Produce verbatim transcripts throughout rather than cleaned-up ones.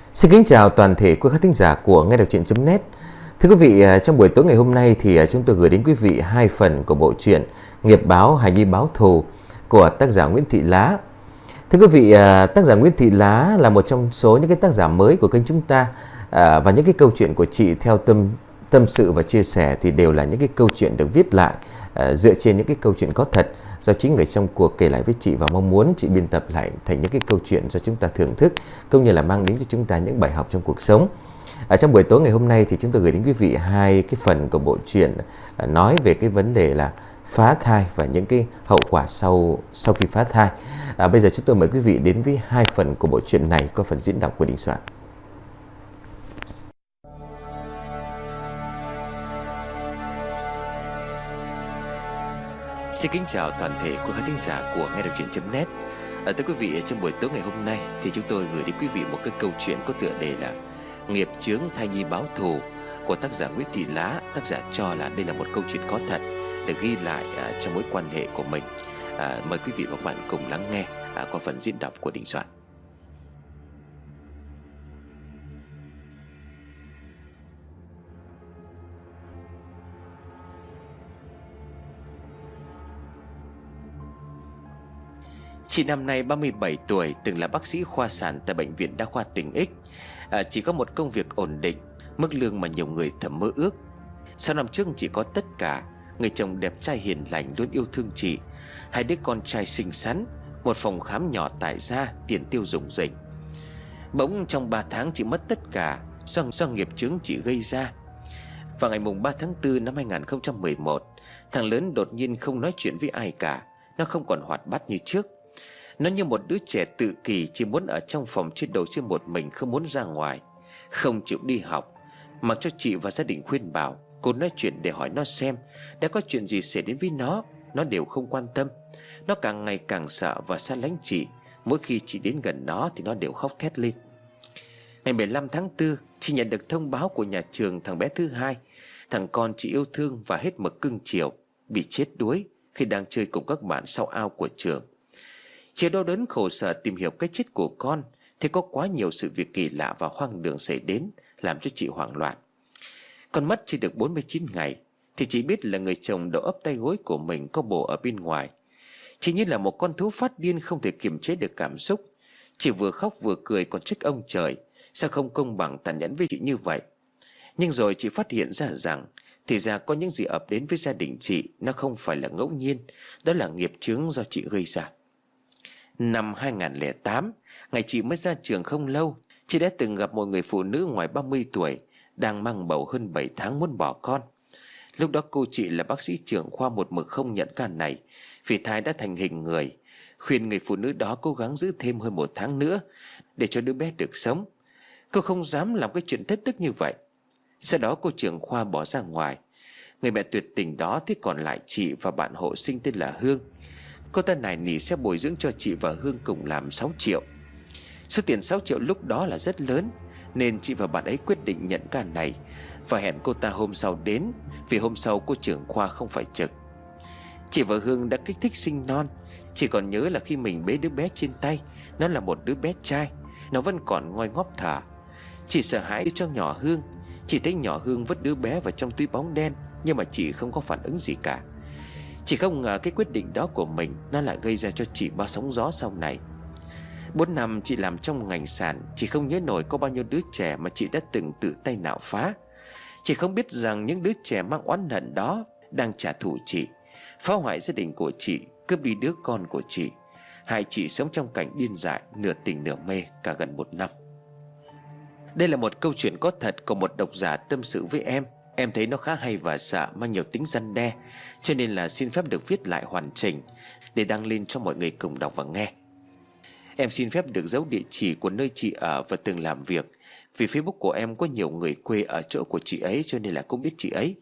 Xin kính chào toàn thể quý khán thính giả của nghe đọc truyện chấm net. Thưa quý vị, trong buổi tối ngày hôm nay thì chúng tôi gửi đến quý vị hai phần của bộ truyện Nghiệp báo hài nhi báo thù của tác giả Nguyễn Thị Lá. Thưa quý vị, tác giả Nguyễn Thị Lá là một trong số những cái tác giả mới của kênh chúng ta, và những cái câu chuyện của chị theo tâm tâm sự và chia sẻ thì đều là những cái câu chuyện được viết lại dựa trên những cái câu chuyện có thật do chính người trong cuộc kể lại với chị, và mong muốn chị biên tập lại thành những cái câu chuyện do chúng ta thưởng thức, cũng như là mang đến cho chúng ta những bài học trong cuộc sống. Ở trong buổi tối ngày hôm nay thì chúng tôi gửi đến quý vị hai cái phần của bộ truyện nói về cái vấn đề là phá thai và những cái hậu quả sau sau khi phá thai. À, bây giờ chúng tôi mời quý vị đến với hai phần của bộ truyện này có phần diễn đọc của Đình Soạn. Xin kính chào toàn thể quý khán thính giả của nghe đọc truyện chấm net. À, thưa quý vị, trong buổi tối ngày hôm nay thì chúng tôi gửi đến quý vị một cái câu chuyện có tựa đề là Nghiệp chướng thai nhi báo thù của tác giả Nguyễn Thị Lá. Tác giả cho là đây là một câu chuyện có thật được ghi lại à, trong mối quan hệ của mình. à, Mời quý vị và các bạn cùng lắng nghe à, qua phần diễn đọc của Đình Soạn. Chị năm nay ba mươi bảy tuổi, từng là bác sĩ khoa sản tại Bệnh viện Đa khoa tỉnh X. à, Chỉ có một công việc ổn định, mức lương mà nhiều người thầm mơ ước. Sau năm trước chị có tất cả: người chồng đẹp trai hiền lành luôn yêu thương chị, hai đứa con trai xinh xắn, một phòng khám nhỏ tại gia, tiền tiêu dùng rỉnh. Bỗng trong ba tháng chị mất tất cả do, do nghiệp chướng chị gây ra. Vào ngày mùng ba tháng tư năm hai nghìn không trăm mười một, thằng lớn đột nhiên không nói chuyện với ai cả. Nó không còn hoạt bát như trước. Nó như một đứa trẻ tự kỷ, chỉ muốn ở trong phòng trên đầu trên một mình, không muốn ra ngoài, không chịu đi học. Mặc cho chị và gia đình khuyên bảo, cô nói chuyện để hỏi nó xem đã có chuyện gì xảy đến với nó, nó đều không quan tâm. Nó càng ngày càng sợ và xa lánh chị. Mỗi khi chị đến gần nó thì nó đều khóc thét lên. Ngày mười lăm tháng tư, chị nhận được thông báo của nhà trường thằng bé thứ hai, thằng con chị yêu thương và hết mực cưng chiều, bị chết đuối khi đang chơi cùng các bạn sau ao của trường. Chị đau đớn khổ sở tìm hiểu cái chết của con thì có quá nhiều sự việc kỳ lạ và hoang đường xảy đến, làm cho chị hoảng loạn. Con mất chỉ được bốn mươi chín ngày thì chị biết là người chồng đầu ấp tay gối của mình có bồ ở bên ngoài. Chị như là một con thú phát điên, không thể kiềm chế được cảm xúc. Chị vừa khóc vừa cười còn trách ông trời, sao không công bằng tàn nhẫn với chị như vậy. Nhưng rồi chị phát hiện ra rằng thì ra có những gì ập đến với gia đình chị nó không phải là ngẫu nhiên, đó là nghiệp chướng do chị gây ra. Năm hai nghìn không trăm lẻ tám, ngày chị mới ra trường không lâu, chị đã từng gặp một người phụ nữ ngoài ba mươi tuổi đang mang bầu hơn bảy tháng muốn bỏ con. Lúc đó cô chị là bác sĩ trưởng khoa một mực không nhận ca này vì thai đã thành hình người, khuyên người phụ nữ đó cố gắng giữ thêm hơn một tháng nữa để cho đứa bé được sống. Cô không dám làm cái chuyện thất tức như vậy. Sau đó cô trưởng khoa bỏ ra ngoài. Người mẹ tuyệt tình đó thì còn lại chị và bạn hộ sinh tên là Hương. Cô ta nài nỉ sẽ bồi dưỡng cho chị và Hương cùng làm sáu triệu. Số tiền sáu triệu lúc đó là rất lớn, nên chị và bạn ấy quyết định nhận ca này và hẹn cô ta hôm sau đến, vì hôm sau cô trưởng khoa không phải trực. Chị và Hương đã kích thích sinh non. Chị còn nhớ là khi mình bế đứa bé trên tay, nó là một đứa bé trai, nó vẫn còn ngoi ngóp thở. Chị sợ hãi đưa cho nhỏ Hương. Chị thấy nhỏ Hương vứt đứa bé vào trong túi bóng đen, nhưng mà chị không có phản ứng gì cả. Chị không ngờ cái quyết định đó của mình nó lại gây ra cho chị bao sóng gió sau này. Bốn năm chị làm trong ngành sản, chị không nhớ nổi có bao nhiêu đứa trẻ mà chị đã từng tự tay nạo phá. Chị không biết rằng những đứa trẻ mang oán hận đó đang trả thù chị, phá hoại gia đình của chị, cướp đi đứa con của chị, hại chị sống trong cảnh điên dại, nửa tỉnh nửa mê cả gần một năm. Đây là một câu chuyện có thật của một độc giả tâm sự với em. Em thấy nó khá hay và sợ, mang nhiều tính răn đe, cho nên là xin phép được viết lại hoàn chỉnh để đăng lên cho mọi người cùng đọc và nghe. Em xin phép được giấu địa chỉ của nơi chị ở và từng làm việc, vì Facebook của em có nhiều người quê ở chỗ của chị ấy, cho nên là cũng biết chị ấy.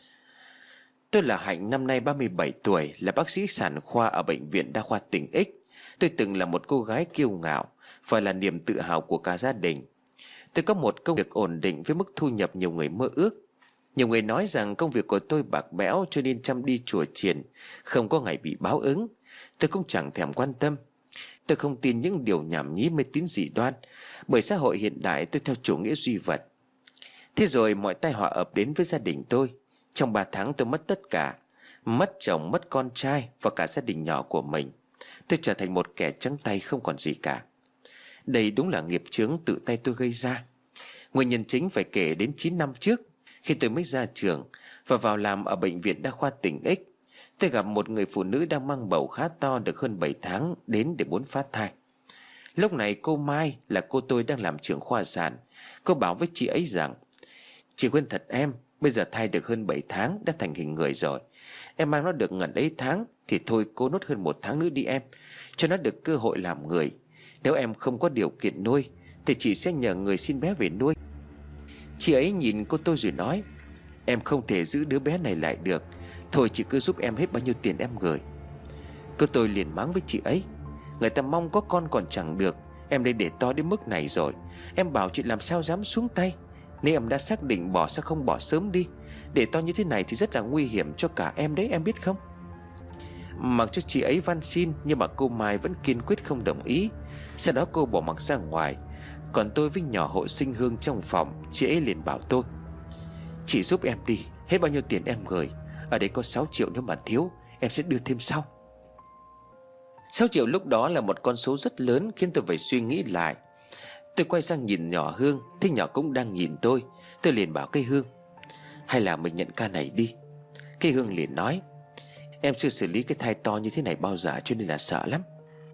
Tôi là Hạnh, năm nay ba mươi bảy tuổi, là bác sĩ sản khoa ở Bệnh viện Đa khoa tỉnh X. Tôi từng là một cô gái kiêu ngạo và là niềm tự hào của cả gia đình. Tôi có một công việc ổn định với mức thu nhập nhiều người mơ ước. Nhiều người nói rằng công việc của tôi bạc bẽo cho nên chăm đi chùa chiền, không có ngày bị báo ứng. Tôi cũng chẳng thèm quan tâm. Tôi không tin những điều nhảm nhí mê tín dị đoan, bởi xã hội hiện đại tôi theo chủ nghĩa duy vật. Thế rồi mọi tai họa ập đến với gia đình tôi. Trong ba tháng tôi mất tất cả, mất chồng, mất con trai và cả gia đình nhỏ của mình. Tôi trở thành một kẻ trắng tay không còn gì cả. Đây đúng là nghiệp chướng tự tay tôi gây ra. Nguyên nhân chính phải kể đến chín năm trước, khi tôi mới ra trường và vào làm ở bệnh viện đa khoa tỉnh X. Tôi gặp một người phụ nữ đang mang bầu khá to được hơn bảy tháng đến để muốn phá thai. Lúc này cô Mai là cô tôi đang làm trưởng khoa sản. Cô bảo với chị ấy rằng: "Chị khuyên thật em, bây giờ thai được hơn bảy tháng đã thành hình người rồi. Em mang nó được ngần ấy tháng thì thôi cố nốt hơn một tháng nữa đi em, cho nó được cơ hội làm người. Nếu em không có điều kiện nuôi thì chị sẽ nhờ người xin bé về nuôi." Chị ấy nhìn cô tôi rồi nói: "Em không thể giữ đứa bé này lại được. Thôi chị cứ giúp em hết bao nhiêu tiền em gửi." Cô tôi liền mắng với chị ấy: "Người ta mong có con còn chẳng được, em đây để to đến mức này rồi. Em bảo chị làm sao dám xuống tay. Nếu em đã xác định bỏ sao không bỏ sớm đi. Để to như thế này thì rất là nguy hiểm cho cả em đấy, em biết không?" Mặc cho chị ấy van xin nhưng mà cô Mai vẫn kiên quyết không đồng ý. Sau đó cô bỏ mặc ra ngoài. Còn tôi với nhỏ hộ sinh Hương trong phòng, chị ấy liền bảo tôi: "Chị giúp em đi, hết bao nhiêu tiền em gửi. Ở đây có sáu triệu, nếu mà thiếu em sẽ đưa thêm sau." Sáu triệu lúc đó là một con số rất lớn, khiến tôi phải suy nghĩ lại. Tôi quay sang nhìn nhỏ Hương, thấy nhỏ cũng đang nhìn tôi. Tôi liền bảo cây Hương: "Hay là mình nhận ca này đi." Cây Hương liền nói: "Em chưa xử lý cái thai to như thế này bao giờ, cho nên là sợ lắm."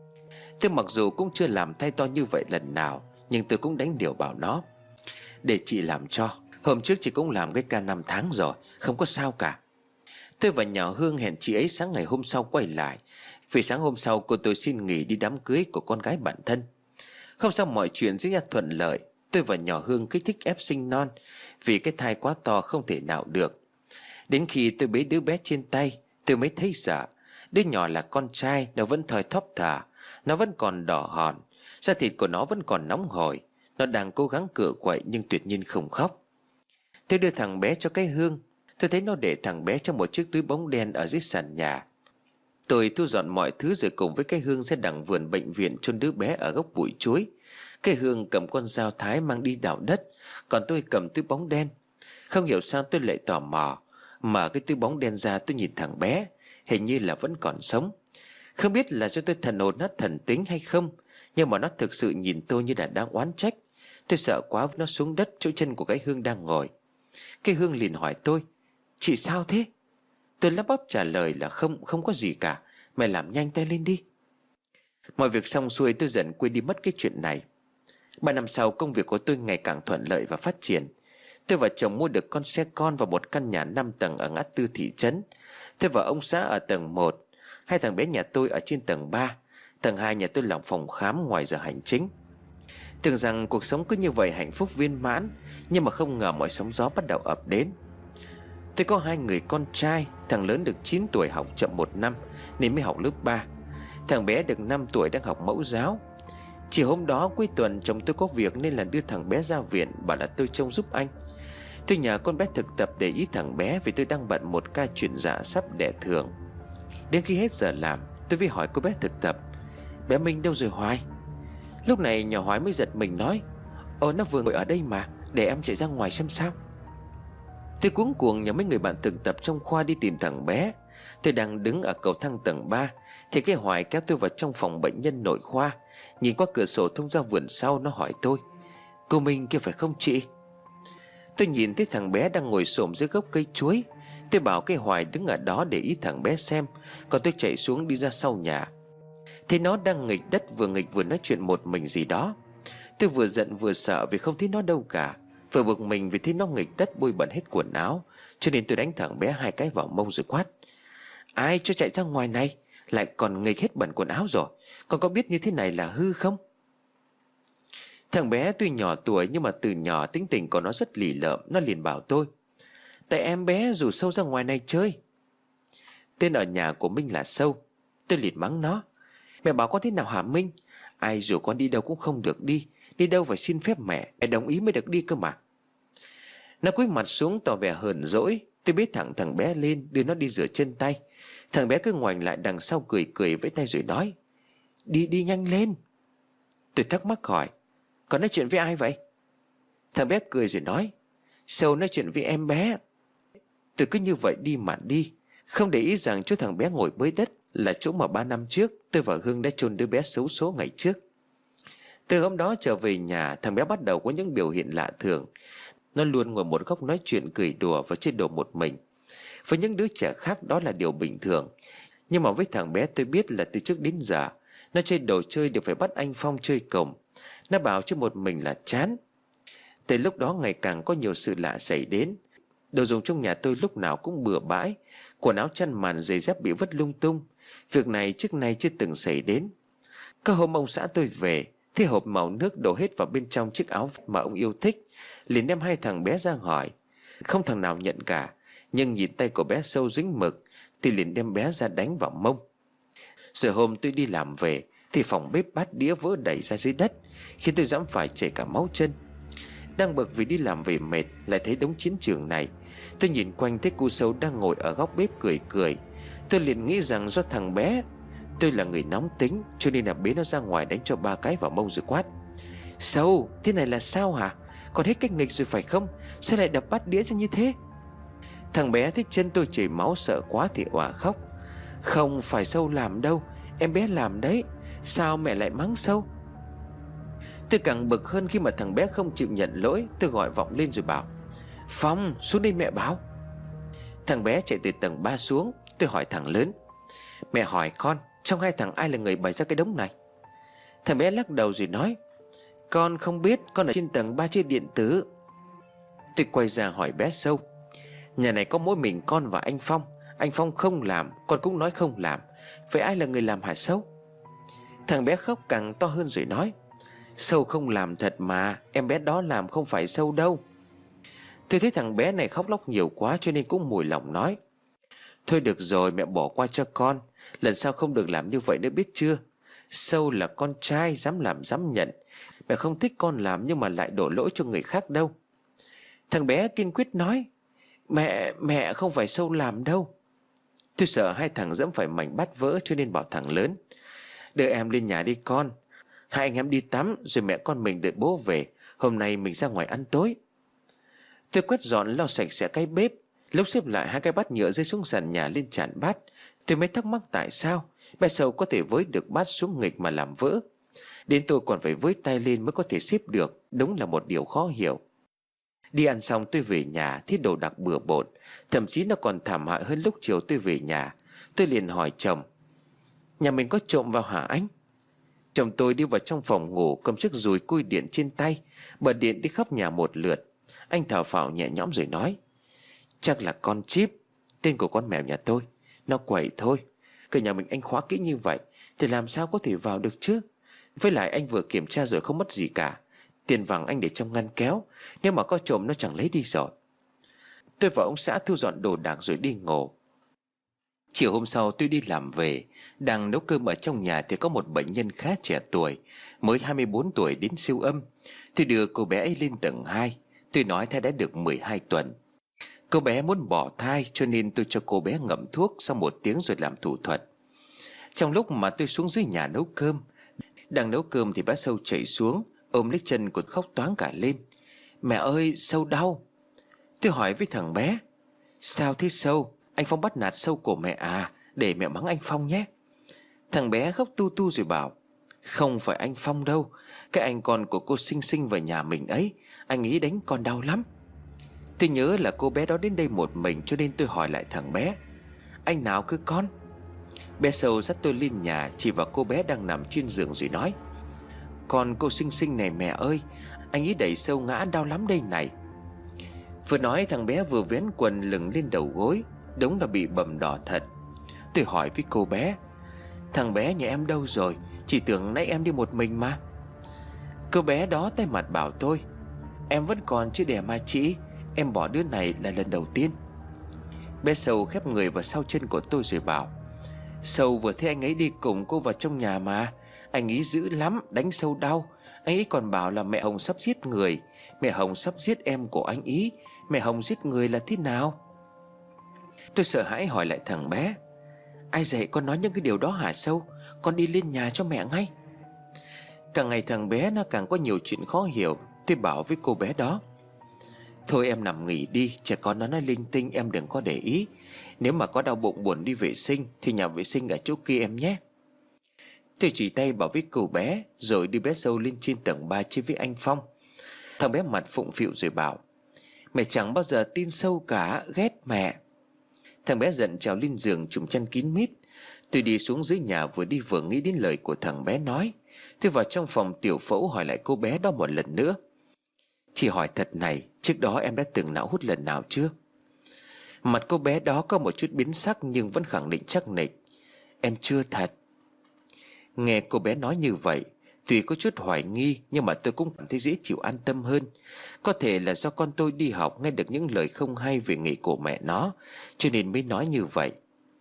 Tôi mặc dù cũng chưa làm thai to như vậy lần nào, nhưng tôi cũng đánh điều bảo nó: "Để chị làm cho. Hôm trước chị cũng làm cái ca năm tháng rồi, không có sao cả." Tôi và nhỏ Hương hẹn chị ấy sáng ngày hôm sau quay lại, vì sáng hôm sau cô tôi xin nghỉ đi đám cưới của con gái bạn thân. Hôm sau mọi chuyện diễn ra thuận lợi. Tôi và nhỏ Hương kích thích ép sinh non, vì cái thai quá to không thể nào được. Đến khi tôi bế đứa bé trên tay, tôi mới thấy sợ. Đứa nhỏ là con trai, nó vẫn thoi thóp thả, nó vẫn còn đỏ hòn, da thịt của nó vẫn còn nóng hổi. Nó đang cố gắng cựa quậy nhưng tuyệt nhiên không khóc. Tôi đưa thằng bé cho cái Hương. Tôi thấy nó để thằng bé trong một chiếc túi bóng đen ở dưới sàn nhà. Tôi thu dọn mọi thứ rồi cùng với cái Hương ra đằng vườn bệnh viện chôn đứa bé ở gốc bụi chuối. Cái Hương cầm con dao thái mang đi đào đất, còn tôi cầm túi bóng đen. Không hiểu sao tôi lại tò mò, mở cái túi bóng đen ra, tôi nhìn thằng bé, hình như là vẫn còn sống. Không biết là do tôi thần hồn nát thần tính hay không, nhưng mà nó thực sự nhìn tôi như là đang oán trách. Tôi sợ quá nó xuống đất chỗ chân của cái Hương đang ngồi. Cái Hương liền hỏi tôi: "Chị sao thế?" Tôi lắp bắp trả lời là không, không có gì cả. Mày làm nhanh tay lên đi. Mọi việc xong xuôi tôi dần quên đi mất cái chuyện này. Ba năm sau, công việc của tôi ngày càng thuận lợi và phát triển. Tôi và chồng mua được con xe con và một căn nhà năm tầng ở ngã tư thị trấn. Tôi và ông xã ở tầng một. Hai thằng bé nhà tôi ở trên tầng ba. Tầng hai nhà tôi làm phòng khám ngoài giờ hành chính. Tưởng rằng cuộc sống cứ như vậy hạnh phúc viên mãn, nhưng mà không ngờ mọi sóng gió bắt đầu ập đến. Tôi có hai người con trai. Thằng lớn được chín tuổi, học chậm một năm nên mới học lớp ba. Thằng bé được năm tuổi đang học mẫu giáo. Chỉ hôm đó cuối tuần chồng tôi có việc nên là đưa thằng bé ra viện, bảo là tôi trông giúp anh. Tôi nhờ con bé thực tập để ý thằng bé, vì tôi đang bận một ca chuyển dạ sắp đẻ thường. Đến khi hết giờ làm, tôi mới hỏi cô bé thực tập: "Bé Minh đâu rồi Hoài?" Lúc này nhỏ Hoài mới giật mình nói: "Ồ, nó vừa ngồi ở đây mà, để em chạy ra ngoài xem sao." Tôi cuống cuồng nhờ mấy người bạn thực tập trong khoa đi tìm thằng bé. Tôi đang đứng ở cầu thang tầng ba thì cái Hoài kéo tôi vào trong phòng bệnh nhân nội khoa. Nhìn qua cửa sổ thông ra vườn sau, nó hỏi tôi: "Cô Minh kia phải không chị?" Tôi nhìn thấy thằng bé đang ngồi xổm dưới gốc cây chuối. Tôi bảo cái Hoài đứng ở đó để ý thằng bé xem. Còn tôi chạy xuống đi ra sau nhà. Thấy nó đang nghịch đất, vừa nghịch vừa nói chuyện một mình gì đó. Tôi vừa giận vừa sợ vì không thấy nó đâu cả, vừa bực mình vì thấy nó nghịch đất bôi bẩn hết quần áo. Cho nên tôi đánh thằng bé hai cái vào mông rồi quát: "Ai cho chạy ra ngoài này, lại còn nghịch hết bẩn quần áo rồi. Con có biết như thế này là hư không?" Thằng bé tuy nhỏ tuổi nhưng mà từ nhỏ tính tình của nó rất lì lợm. Nó liền bảo tôi: "Tại em bé rủ Sâu ra ngoài này chơi." Tên ở nhà của Minh là Sâu. Tôi liền mắng nó: "Mẹ bảo con thế nào hả Minh? Ai rủ con đi đâu cũng không được đi. Đi đâu phải xin phép mẹ, mẹ đồng ý mới được đi cơ mà." Nó cúi mặt xuống tỏ vẻ hờn dỗi. Tôi bế thẳng thằng bé lên, đưa nó đi rửa chân tay. Thằng bé cứ ngoảnh lại đằng sau cười cười vẫy tay rồi nói: Đi đi nhanh lên. Tôi thắc mắc hỏi: Con nói chuyện với ai vậy? Thằng bé cười rồi nói: Sâu nói chuyện với em bé. Tôi cứ như vậy đi mà đi, không để ý rằng chỗ thằng bé ngồi bới đất là chỗ mà ba năm trước tôi và Hương đã chôn đứa bé xấu số ngày trước. Từ hôm đó trở về nhà, thằng bé bắt đầu có những biểu hiện lạ thường. Nó luôn ngồi một góc nói chuyện cười đùa và chơi đồ một mình. Với những đứa trẻ khác đó là điều bình thường, nhưng mà với thằng bé tôi biết là từ trước đến giờ nó chơi đồ chơi đều phải bắt anh Phong chơi cùng. Nó bảo chơi một mình là chán. Từ lúc đó ngày càng có nhiều sự lạ xảy đến. Đồ dùng trong nhà tôi lúc nào cũng bừa bãi, quần áo chăn màn giày dép bị vứt lung tung. Việc này trước nay chưa từng xảy đến. Có hôm ông xã tôi về, thấy hộp màu nước đổ hết vào bên trong chiếc áo mà ông yêu thích, liền đem hai thằng bé ra hỏi. Không thằng nào nhận cả, nhưng nhìn tay của bé Sâu dính mực thì liền đem bé ra đánh vào mông. Rồi hôm tôi đi làm về thì phòng bếp bát đĩa vỡ đầy ra dưới đất, khiến tôi dám phải chảy cả máu chân. Đang bực vì đi làm về mệt, lại thấy đống chiến trường này. Tôi nhìn quanh thấy cô Sâu đang ngồi ở góc bếp cười cười. Tôi liền nghĩ rằng do thằng bé, tôi là người nóng tính, cho nên là bế nó ra ngoài đánh cho ba cái vào mông rồi quát: Sâu, thế này là sao hả? Còn hết cách nghịch rồi phải không? Sao lại đập bát đĩa ra như thế? Thằng bé thấy chân tôi chảy máu sợ quá thì òa khóc: Không phải Sâu làm đâu, em bé làm đấy. Sao mẹ lại mắng Sâu? Tôi càng bực hơn khi mà thằng bé không chịu nhận lỗi. Tôi gọi vọng lên rồi bảo: Phong, xuống đây mẹ bảo. Thằng bé chạy từ tầng ba xuống. Tôi hỏi thằng lớn: Mẹ hỏi con, trong hai thằng ai là người bày ra cái đống này? Thằng bé lắc đầu rồi nói: Con không biết, con ở trên tầng ba chơi điện tử. Tôi quay ra hỏi bé Sâu: Nhà này có mỗi mình con và anh Phong. Anh Phong không làm, con cũng nói không làm. Vậy ai là người làm hả Sâu? Thằng bé khóc càng to hơn rồi nói: Sâu không làm thật mà, em bé đó làm không phải Sâu đâu. Tôi thấy thằng bé này khóc lóc nhiều quá cho nên cũng mùi lòng nói: Thôi được rồi, mẹ bỏ qua cho con. Lần sau không được làm như vậy nữa biết chưa? Sâu là con trai, dám làm dám nhận. Mẹ không thích con làm nhưng mà lại đổ lỗi cho người khác đâu. Thằng bé kiên quyết nói: Mẹ, mẹ không phải Sâu làm đâu. Tôi sợ hai thằng dẫm phải mảnh bát vỡ cho nên bảo thằng lớn: Đưa em lên nhà đi con. Hai anh em đi tắm rồi mẹ con mình đợi bố về. Hôm nay mình ra ngoài ăn tối. Tôi quét dọn lau sạch sẽ cái bếp. Lúc xếp lại hai cái bát nhựa rơi xuống sàn nhà lên tràn bát, tôi mới thắc mắc tại sao bé Sâu có thể với được bát xuống nghịch mà làm vỡ. Đến tôi còn phải với tay lên mới có thể xếp được. Đúng là một điều khó hiểu. Đi ăn xong tôi về nhà thấy đồ đạc bừa bộn, thậm chí nó còn thảm hại hơn lúc chiều tôi về nhà. Tôi liền hỏi chồng: Nhà mình có trộm vào hả anh? Chồng tôi đi vào trong phòng ngủ, cầm chiếc dùi cui điện trên tay, bật điện đi khắp nhà một lượt. Anh thở phào nhẹ nhõm rồi nói: Chắc là con Chip, tên của con mèo nhà tôi. Nó quậy thôi. Cửa nhà mình anh khóa kỹ như vậy thì làm sao có thể vào được chứ? Với lại anh vừa kiểm tra rồi không mất gì cả. Tiền vàng anh để trong ngăn kéo, nếu mà có trộm nó chẳng lấy đi rồi. Tôi và ông xã thu dọn đồ đạc rồi đi ngủ. Chiều hôm sau tôi đi làm về, đang nấu cơm ở trong nhà thì có một bệnh nhân khá trẻ tuổi, mới hai mươi bốn tuổi đến siêu âm. Tôi đưa cô bé ấy lên tầng hai. Tôi nói thai đã được mười hai tuần. Cô bé muốn bỏ thai cho nên tôi cho cô bé ngậm thuốc sau một tiếng rồi làm thủ thuật. Trong lúc mà tôi xuống dưới nhà nấu cơm, đang nấu cơm thì bé Sâu chạy xuống, ôm lấy chân của khóc toáng cả lên: Mẹ ơi, Sâu đau. Tôi hỏi với thằng bé: Sao thế Sâu? Anh Phong bắt nạt Sâu của mẹ à? Để mẹ mắng anh Phong nhé. Thằng bé khóc tu tu rồi bảo: Không phải anh Phong đâu, cái anh con của cô Sinh Sinh về nhà mình ấy, anh ấy đánh con đau lắm. Tôi nhớ là cô bé đó đến đây một mình cho nên tôi hỏi lại thằng bé: Anh nào cứ con? Bé Sâu dắt tôi lên nhà, chỉ vào cô bé đang nằm trên giường rồi nói: Con cô Sinh Sinh này mẹ ơi, anh ấy đẩy Sâu ngã đau lắm đây này. Vừa nói thằng bé vừa vén quần lửng lên đầu gối. Đúng là bị bầm đỏ thật. Tôi hỏi với cô bé: Thằng bé nhà em đâu rồi? Chỉ tưởng nãy em đi một mình mà. Cô bé đó tay mặt bảo tôi: Em vẫn còn chứ đẻ mà chị. Em bỏ đứa này là lần đầu tiên. Bé Sâu khép người vào sau chân của tôi rồi bảo: Sâu vừa thấy anh ấy đi cùng cô vào trong nhà mà. Anh ấy dữ lắm, đánh Sâu đau. Anh ấy còn bảo là mẹ Hồng sắp giết người. Mẹ Hồng sắp giết em của anh ý. Mẹ Hồng giết người là thế nào? Tôi sợ hãi hỏi lại thằng bé: Ai dạy con nói những cái điều đó hả Sâu? Con đi lên nhà cho mẹ ngay. Càng ngày thằng bé nó càng có nhiều chuyện khó hiểu. Tôi bảo với cô bé đó: Thôi em nằm nghỉ đi, trẻ con nó nói linh tinh, em đừng có để ý. Nếu mà có đau bụng buồn đi vệ sinh thì nhà vệ sinh ở chỗ kia em nhé. Tôi chỉ tay bảo với cô bé, rồi đưa bé Sâu lên trên tầng ba chơi với anh Phong. Thằng bé mặt phụng phịu rồi bảo: Mẹ chẳng bao giờ tin Sâu cả, ghét mẹ. Thằng bé giận trèo lên giường trùm chăn kín mít. Tôi đi xuống dưới nhà, vừa đi vừa nghĩ đến lời của thằng bé nói. Tôi vào trong phòng tiểu phẫu hỏi lại cô bé đó một lần nữa: Chị hỏi thật này, trước đó em đã từng não hút lần nào chưa? Mặt cô bé đó có một chút biến sắc nhưng vẫn khẳng định chắc nịch: Em chưa thật. Nghe cô bé nói như vậy, tuy có chút hoài nghi nhưng mà tôi cũng cảm thấy dễ chịu, an tâm hơn. Có thể là do con tôi đi học nghe được những lời không hay về nghề của mẹ nó, cho nên mới nói như vậy.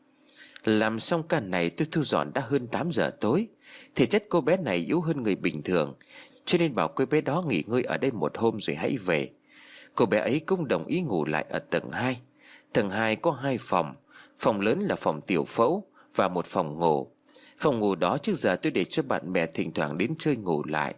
Làm xong cả này tôi thu dọn đã hơn tám giờ tối. Thể chất cô bé này yếu hơn người bình thường, cho nên bảo cô bé đó nghỉ ngơi ở đây một hôm rồi hãy về. Cô bé ấy cũng đồng ý ngủ lại ở tầng hai. Tầng hai có hai phòng. Phòng lớn là phòng tiểu phẫu và một phòng ngủ. Phòng ngủ đó trước giờ tôi để cho bạn bè thỉnh thoảng đến chơi ngủ lại.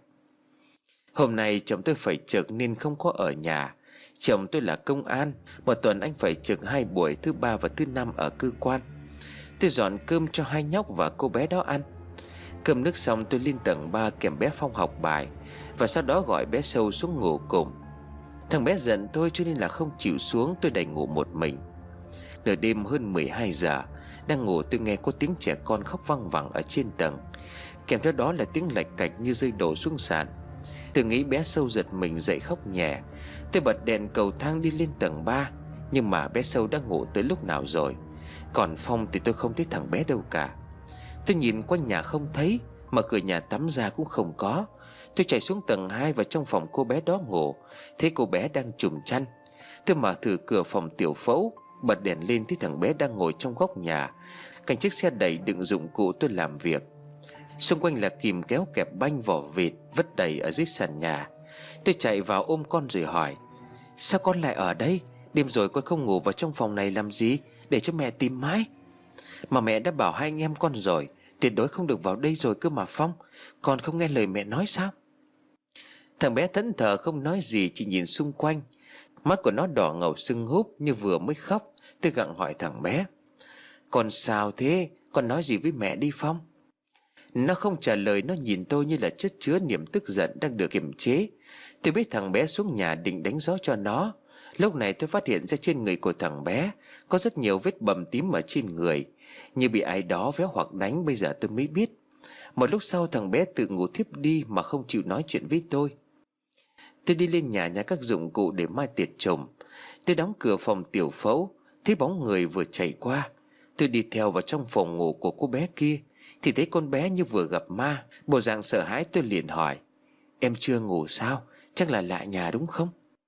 Hôm nay chồng tôi phải trực nên không có ở nhà. Chồng tôi là công an, một tuần anh phải trực hai buổi, thứ ba và thứ năm ở cơ quan. Tôi dọn cơm cho hai nhóc và cô bé đó ăn. Cơm nước xong tôi lên tầng ba kèm bé Phong học bài, và sau đó gọi bé Sâu xuống ngủ cùng. Thằng bé giận tôi cho nên là không chịu xuống, tôi đành ngủ một mình. Nửa đêm hơn mười hai giờ, đang ngủ tôi nghe có tiếng trẻ con khóc văng vẳng ở trên tầng, kèm theo đó là tiếng lạch cạch như rơi đổ xuống sàn. Tôi nghĩ bé Sâu giật mình dậy khóc nhẹ. Tôi bật đèn cầu thang đi lên tầng ba, nhưng mà bé Sâu đã ngủ tới lúc nào rồi. Còn Phong thì tôi không thấy thằng bé đâu cả. Tôi nhìn quanh nhà không thấy, mà cửa nhà tắm ra cũng không có. Tôi chạy xuống tầng hai và trong phòng cô bé đó ngủ, thấy cô bé đang trùm chăn. Tôi mở thử cửa phòng tiểu phẫu, bật đèn lên thấy thằng bé đang ngồi trong góc nhà, cạnh chiếc xe đẩy đựng dụng cụ tôi làm việc. Xung quanh là kìm kéo, kẹp banh, vỏ vịt vứt đầy ở dưới sàn nhà. Tôi chạy vào ôm con rồi hỏi: Sao con lại ở đây? Đêm rồi con không ngủ vào trong phòng này làm gì, để cho mẹ tìm mãi. Mà mẹ đã bảo hai anh em con rồi, tuyệt đối không được vào đây rồi cơ mà Phong. Con không nghe lời mẹ nói sao? Thằng bé thẫn thờ không nói gì, chỉ nhìn xung quanh. Mắt của nó đỏ ngầu sưng húp như vừa mới khóc. Tôi gặng hỏi thằng bé: Con sao thế? Con nói gì với mẹ đi Phong? Nó không trả lời, nó nhìn tôi như là chất chứa niềm tức giận đang được kiềm chế. Tôi biết thằng bé xuống nhà định đánh gió cho nó. Lúc này tôi phát hiện ra trên người của thằng bé có rất nhiều vết bầm tím ở trên người, như bị ai đó véo hoặc đánh. Bây giờ tôi mới biết. Một lúc sau thằng bé tự ngủ thiếp đi mà không chịu nói chuyện với tôi. Tôi đi lên nhà nhặt các dụng cụ để mai tiệt trùng. Tôi đóng cửa phòng tiểu phẫu, thấy bóng người vừa chạy qua. Tôi đi theo vào trong phòng ngủ của cô bé kia, thì thấy con bé như vừa gặp ma. Bộ dạng sợ hãi. Tôi liền hỏi: Em chưa ngủ sao? Chắc là lạ nhà đúng không?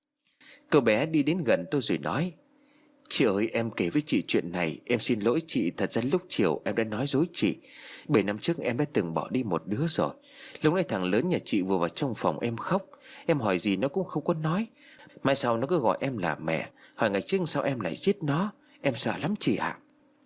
Cô bé đi đến gần tôi rồi nói: Chị ơi, em kể với chị chuyện này. Em xin lỗi chị, thật ra lúc chiều em đã nói dối chị. Bảy năm trước em đã từng bỏ đi một đứa rồi. Lúc này thằng lớn nhà chị vừa vào trong phòng em khóc. Em hỏi gì nó cũng không có nói. Mai sau nó cứ gọi em là mẹ, hỏi ngày trước sao em lại giết nó. Em sợ lắm chị ạ.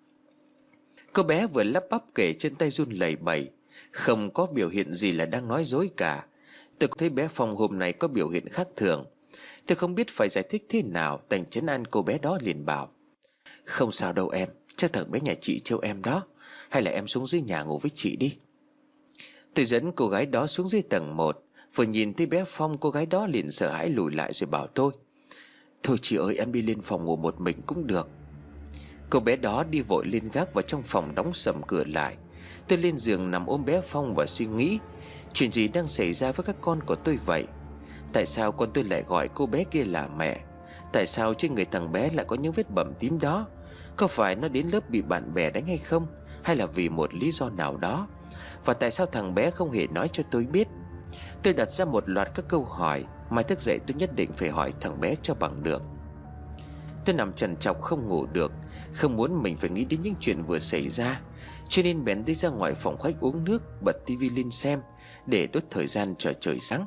Cô bé vừa lắp bắp kể, chân tay run lẩy bẩy, không có biểu hiện gì là đang nói dối cả. Tôi thấy bé Phong hôm nay có biểu hiện khác thường. Tôi không biết phải giải thích thế nào, đành trấn an cô bé đó, liền bảo: Không sao đâu em, chắc thằng bé nhà chị trêu em đó. Hay là em xuống dưới nhà ngủ với chị đi. Tôi dẫn cô gái đó xuống dưới tầng một. Vừa nhìn thấy bé Phong, cô gái đó liền sợ hãi lùi lại rồi bảo tôi: Thôi chị ơi, em đi lên phòng ngủ một mình cũng được. Cô bé đó đi vội lên gác vào trong phòng, đóng sầm cửa lại. Tôi lên giường nằm ôm bé Phong và suy nghĩ chuyện gì đang xảy ra với các con của tôi vậy. Tại sao con tôi lại gọi cô bé kia là mẹ? Tại sao trên người thằng bé lại có những vết bầm tím đó? Có phải nó đến lớp bị bạn bè đánh hay không? Hay là vì một lý do nào đó? Và tại sao thằng bé không hề nói cho tôi biết? Tôi đặt ra một loạt các câu hỏi. Mai thức dậy tôi nhất định phải hỏi thằng bé cho bằng được. Tôi nằm trằn trọc không ngủ được, không muốn mình phải nghĩ đến những chuyện vừa xảy ra, cho nên bèn đi ra ngoài phòng khách uống nước, bật tivi lên xem để đốt thời gian chờ trời sáng.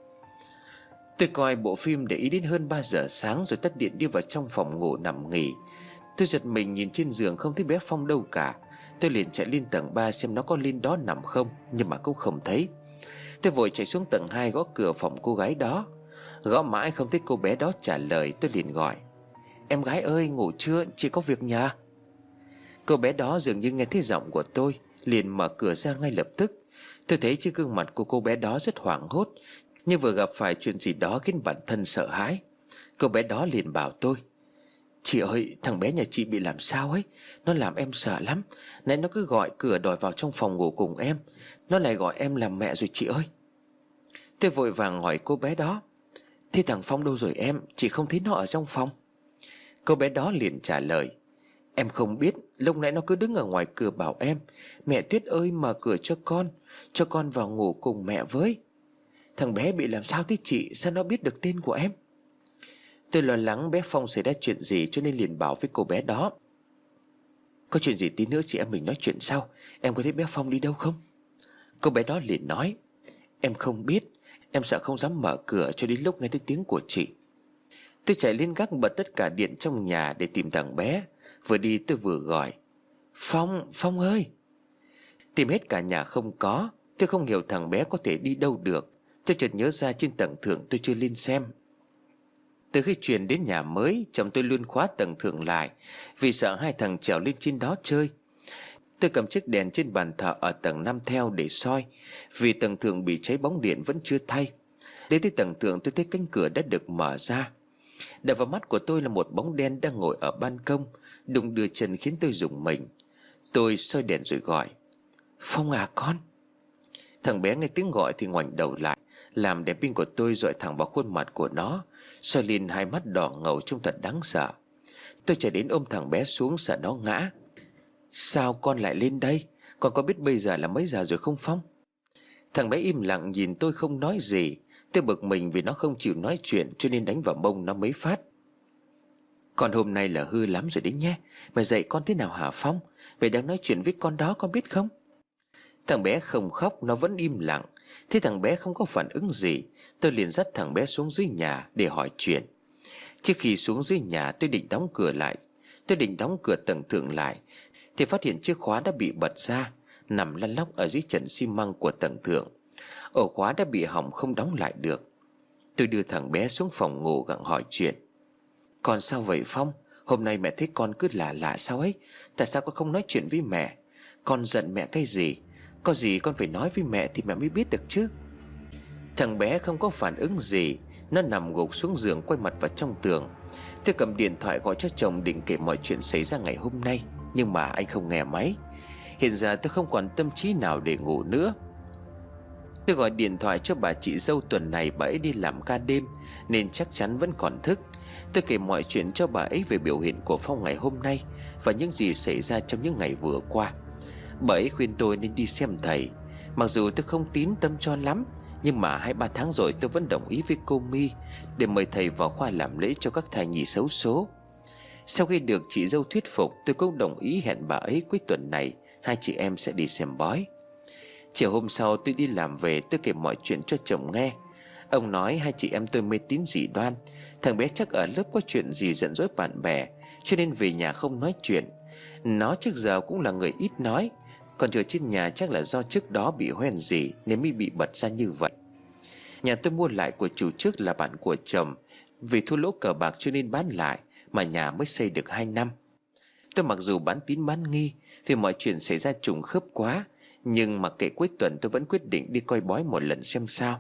Tôi coi bộ phim để ý đến hơn ba giờ sáng rồi tắt điện đi vào trong phòng ngủ nằm nghỉ. Tôi giật mình nhìn trên giường không thấy bé Phong đâu cả. Tôi liền chạy lên tầng ba xem nó có lên đó nằm không, nhưng mà cũng không thấy. Tôi vội chạy xuống tầng hai gõ cửa phòng cô gái đó. Gõ mãi không thấy cô bé đó trả lời. Tôi liền gọi: "Em gái ơi, ngủ chưa? Chị có việc nhờ." Cô bé đó dường như nghe thấy giọng của tôi, liền mở cửa ra ngay lập tức. Tôi thấy trên gương mặt của cô bé đó rất hoảng hốt, như vừa gặp phải chuyện gì đó khiến bản thân sợ hãi. Cô bé đó liền bảo tôi: "Chị ơi, thằng bé nhà chị bị làm sao ấy. Nó làm em sợ lắm. Nãy nó cứ gọi cửa đòi vào trong phòng ngủ cùng em. Nó lại gọi em làm mẹ rồi chị ơi." Tôi vội vàng hỏi cô bé đó: "Thế thằng Phong đâu rồi em? Chị không thấy nó ở trong phòng." Cô bé đó liền trả lời: "Em không biết, lúc nãy nó cứ đứng ở ngoài cửa bảo em: Mẹ Tuyết ơi, mở cửa cho con, cho con vào ngủ cùng mẹ với." Thằng bé bị làm sao thế chị? Sao nó biết được tên của em? Tôi lo lắng bé Phong xảy ra chuyện gì, cho nên liền bảo với cô bé đó: "Có chuyện gì tí nữa chị em mình nói chuyện sau. Em có thấy bé Phong đi đâu không?" Cô bé đó liền nói: "Em không biết. Em sợ không dám mở cửa cho đến lúc nghe thấy tiếng của chị." Tôi chạy lên gác bật tất cả điện trong nhà để tìm thằng bé. Vừa đi tôi vừa gọi: "Phong, Phong ơi!" Tìm hết cả nhà không có. Tôi không hiểu thằng bé có thể đi đâu được. Tôi chợt nhớ ra trên tầng thượng tôi chưa lên xem. Từ khi chuyển đến nhà mới, chồng tôi luôn khóa tầng thượng lại, vì sợ hai thằng trèo lên trên đó chơi. Tôi cầm chiếc đèn trên bàn thờ ở tầng năm theo để soi, vì tầng thượng bị cháy bóng điện vẫn chưa thay. Đến tới tầng thượng tôi thấy cánh cửa đã được mở ra. Đập vào mắt của tôi là một bóng đen đang ngồi ở ban công, đùng đưa chân khiến tôi rùng mình. Tôi soi đèn rồi gọi: "Phong à con." Thằng bé nghe tiếng gọi thì ngoảnh đầu lại, làm đèn pin của tôi dọi thẳng vào khuôn mặt của nó, soi lên hai mắt đỏ ngầu trông thật đáng sợ. Tôi chạy đến ôm thằng bé xuống, sợ nó ngã. "Sao con lại lên đây? Con có biết bây giờ là mấy giờ rồi không Phong?" Thằng bé im lặng nhìn tôi không nói gì. Tôi bực mình vì nó không chịu nói chuyện, cho nên đánh vào mông nó mấy phát. "Con hôm nay là hư lắm rồi đấy nhé. Mày dạy con thế nào hả Phong? Mày đang nói chuyện với con đó con biết không?" Thằng bé không khóc, nó vẫn im lặng. Thế thằng bé không có phản ứng gì, tôi liền dắt thằng bé xuống dưới nhà để hỏi chuyện. Trước khi xuống dưới nhà tôi định đóng cửa lại Tôi định đóng cửa tầng thượng lại thì phát hiện chiếc khóa đã bị bật ra, nằm lăn lóc ở dưới trần xi măng của tầng thượng. Ổ khóa đã bị hỏng không đóng lại được. Tôi đưa thằng bé xuống phòng ngủ gặng hỏi chuyện: "Con sao vậy Phong? Hôm nay mẹ thấy con cứ lạ lạ sao ấy. Tại sao con không nói chuyện với mẹ? Con giận mẹ cái gì? Có gì con phải nói với mẹ thì mẹ mới biết được chứ." Thằng bé không có phản ứng gì. Nó nằm gục xuống giường, quay mặt vào trong tường. Tôi cầm điện thoại gọi cho chồng định kể mọi chuyện xảy ra ngày hôm nay, nhưng mà anh không nghe máy. Hiện giờ tôi không còn tâm trí nào để ngủ nữa. Tôi gọi điện thoại cho bà chị dâu. Tuần này bà ấy đi làm ca đêm nên chắc chắn vẫn còn thức. Tôi kể mọi chuyện cho bà ấy về biểu hiện của Phong ngày hôm nay và những gì xảy ra trong những ngày vừa qua. Bà ấy khuyên tôi nên đi xem thầy. Mặc dù tôi không tín tâm cho lắm, nhưng mà hai ba tháng rồi tôi vẫn đồng ý với cô My để mời thầy vào khoa làm lễ cho các thai nhi xấu số. Sau khi được chị dâu thuyết phục, tôi cũng đồng ý hẹn bà ấy cuối tuần này hai chị em sẽ đi xem bói. Chiều hôm sau tôi đi làm về, tôi kể mọi chuyện cho chồng nghe. Ông nói hai chị em tôi mê tín dị đoan. Thằng bé chắc ở lớp có chuyện gì giận dỗi bạn bè, cho nên về nhà không nói chuyện. Nó trước giờ cũng là người ít nói, còn chờ trên nhà chắc là do trước đó bị hoen gì nên mới bị bật ra như vậy. Nhà tôi mua lại của chủ trước là bạn của chồng, vì thua lỗ cờ bạc cho nên bán lại, mà nhà mới xây được hai năm. Tôi mặc dù bán tín bán nghi vì mọi chuyện xảy ra trùng khớp quá, nhưng mặc kệ, cuối tuần tôi vẫn quyết định đi coi bói một lần xem sao.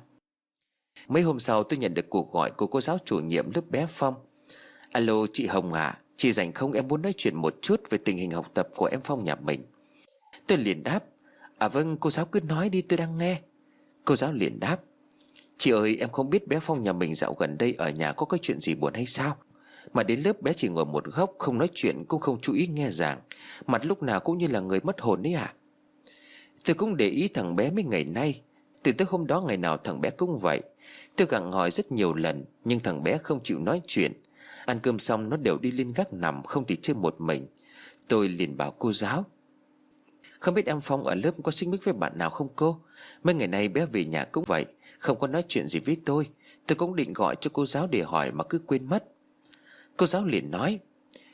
Mấy hôm sau tôi nhận được cuộc gọi của cô giáo chủ nhiệm lớp bé Phong. "Alo chị Hồng à, chị rảnh không? Em muốn nói chuyện một chút về tình hình học tập của em Phong nhà mình." Tôi liền đáp: "À vâng, cô giáo cứ nói đi, tôi đang nghe." Cô giáo liền đáp: "Chị ơi, em không biết bé Phong nhà mình dạo gần đây ở nhà có cái chuyện gì buồn hay sao? Mà đến lớp bé chỉ ngồi một góc, không nói chuyện, cũng không chú ý nghe giảng, mặt lúc nào cũng như là người mất hồn đấy à?" Tôi cũng để ý thằng bé mấy ngày nay. Từ tới hôm đó ngày nào thằng bé cũng vậy. Tôi gặng hỏi rất nhiều lần, nhưng thằng bé không chịu nói chuyện. Ăn cơm xong nó đều đi lên gác nằm, không thì chơi một mình. Tôi liền bảo cô giáo: "Không biết em Phong ở lớp có xích mích với bạn nào không cô? Mấy ngày nay bé về nhà cũng vậy, không có nói chuyện gì với tôi. Tôi cũng định gọi cho cô giáo để hỏi mà cứ quên mất." Cô giáo liền nói: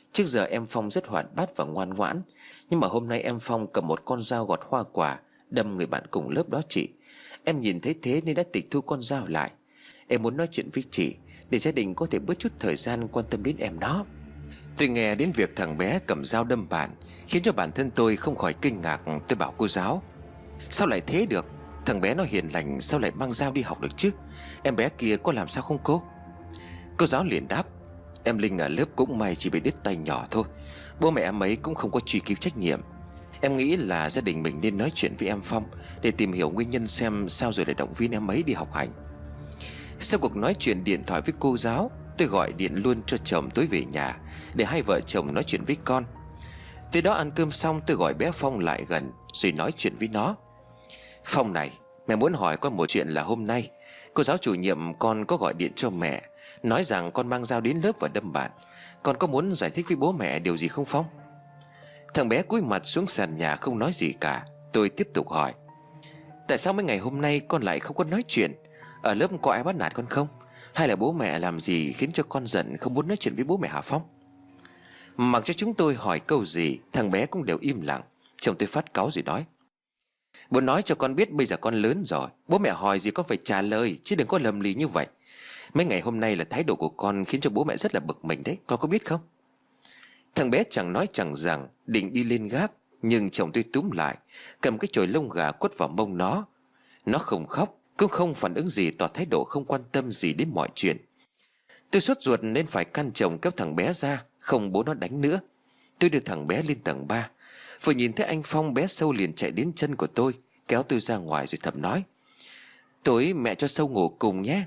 Trước giờ em Phong rất hoạt bát và ngoan ngoãn, nhưng mà hôm nay em Phong cầm một con dao gọt hoa quả đâm người bạn cùng lớp đó chị. Em nhìn thấy thế nên đã tịch thu con dao lại. Em muốn nói chuyện với chị để gia đình có thể bớt chút thời gian quan tâm đến em đó. Tôi nghe đến việc thằng bé cầm dao đâm bạn khiến cho bản thân tôi không khỏi kinh ngạc. Tôi bảo cô giáo: sao lại thế được? Thằng bé nó hiền lành, sao lại mang dao đi học được chứ? Em bé kia có làm sao không cô? Cô giáo liền đáp: em Linh ở lớp cũng may chỉ bị đứt tay nhỏ thôi. Bố mẹ em ấy cũng không có truy cứu trách nhiệm. Em nghĩ là gia đình mình nên nói chuyện với em Phong để tìm hiểu nguyên nhân xem sao, rồi để động viên em ấy đi học hành. Sau cuộc nói chuyện điện thoại với cô giáo, tôi gọi điện luôn cho chồng tối về nhà để hai vợ chồng nói chuyện với con. Tới đó ăn cơm xong, tôi gọi bé Phong lại gần rồi nói chuyện với nó. Phong này, mẹ muốn hỏi con một chuyện là hôm nay cô giáo chủ nhiệm con có gọi điện cho mẹ, nói rằng con mang dao đến lớp và đâm bạn. Con có muốn giải thích với bố mẹ điều gì không Phong? Thằng bé cúi mặt xuống sàn nhà không nói gì cả. Tôi tiếp tục hỏi: tại sao mấy ngày hôm nay con lại không có nói chuyện? Ở lớp có ai bắt nạt con không? Hay là bố mẹ làm gì khiến cho con giận không muốn nói chuyện với bố mẹ hả Phong? Mặc cho chúng tôi hỏi câu gì, thằng bé cũng đều im lặng. Chồng tôi phát cáu rồi nói: bố nói cho con biết bây giờ con lớn rồi, bố mẹ hỏi gì con phải trả lời, chứ đừng có lầm lì như vậy. Mấy ngày hôm nay là thái độ của con khiến cho bố mẹ rất là bực mình đấy, con có biết không? Thằng bé chẳng nói chẳng rằng định đi lên gác, nhưng chồng tôi túm lại, cầm cái chổi lông gà quất vào mông nó. Nó không khóc, cũng không phản ứng gì, tỏ thái độ không quan tâm gì đến mọi chuyện. Tôi sốt ruột nên phải căn chồng kéo thằng bé ra, không bố nó đánh nữa. Tôi đưa thằng bé lên tầng ba. Vừa nhìn thấy anh Phong, bé Sâu liền chạy đến chân của tôi, kéo tôi ra ngoài rồi thầm nói: tối mẹ cho Sâu ngủ cùng nhé.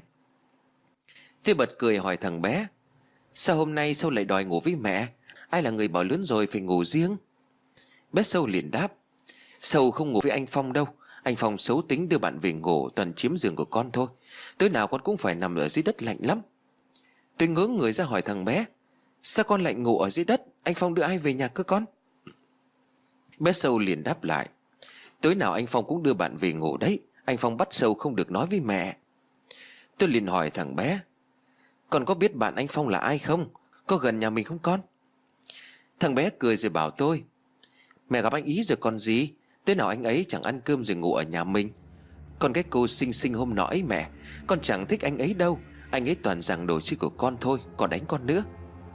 Tôi bật cười hỏi thằng bé: sao hôm nay Sâu lại đòi ngủ với mẹ? Ai là người bảo lớn rồi phải ngủ riêng? Bé Sâu liền đáp: Sâu không ngủ với anh Phong đâu. Anh Phong xấu tính đưa bạn về ngủ, toàn chiếm giường của con thôi. Tối nào con cũng phải nằm ở dưới đất lạnh lắm. Tôi ngớ người ra hỏi thằng bé: sao con lại ngủ ở dưới đất? Anh Phong đưa ai về nhà cơ con? Bé Sâu liền đáp lại: tối nào anh Phong cũng đưa bạn về ngủ đấy. Anh Phong bắt Sâu không được nói với mẹ. Tôi liền hỏi thằng bé: con có biết bạn anh Phong là ai không? Có gần nhà mình không con? Thằng bé cười rồi bảo tôi: mẹ gặp anh ý rồi còn gì. Tối nào anh ấy chẳng ăn cơm rồi ngủ ở nhà mình. Còn cái cô xinh xinh hôm nọ ấy mẹ, con chẳng thích anh ấy đâu. Anh ấy toàn giằng đồ chơi của con thôi, còn đánh con nữa.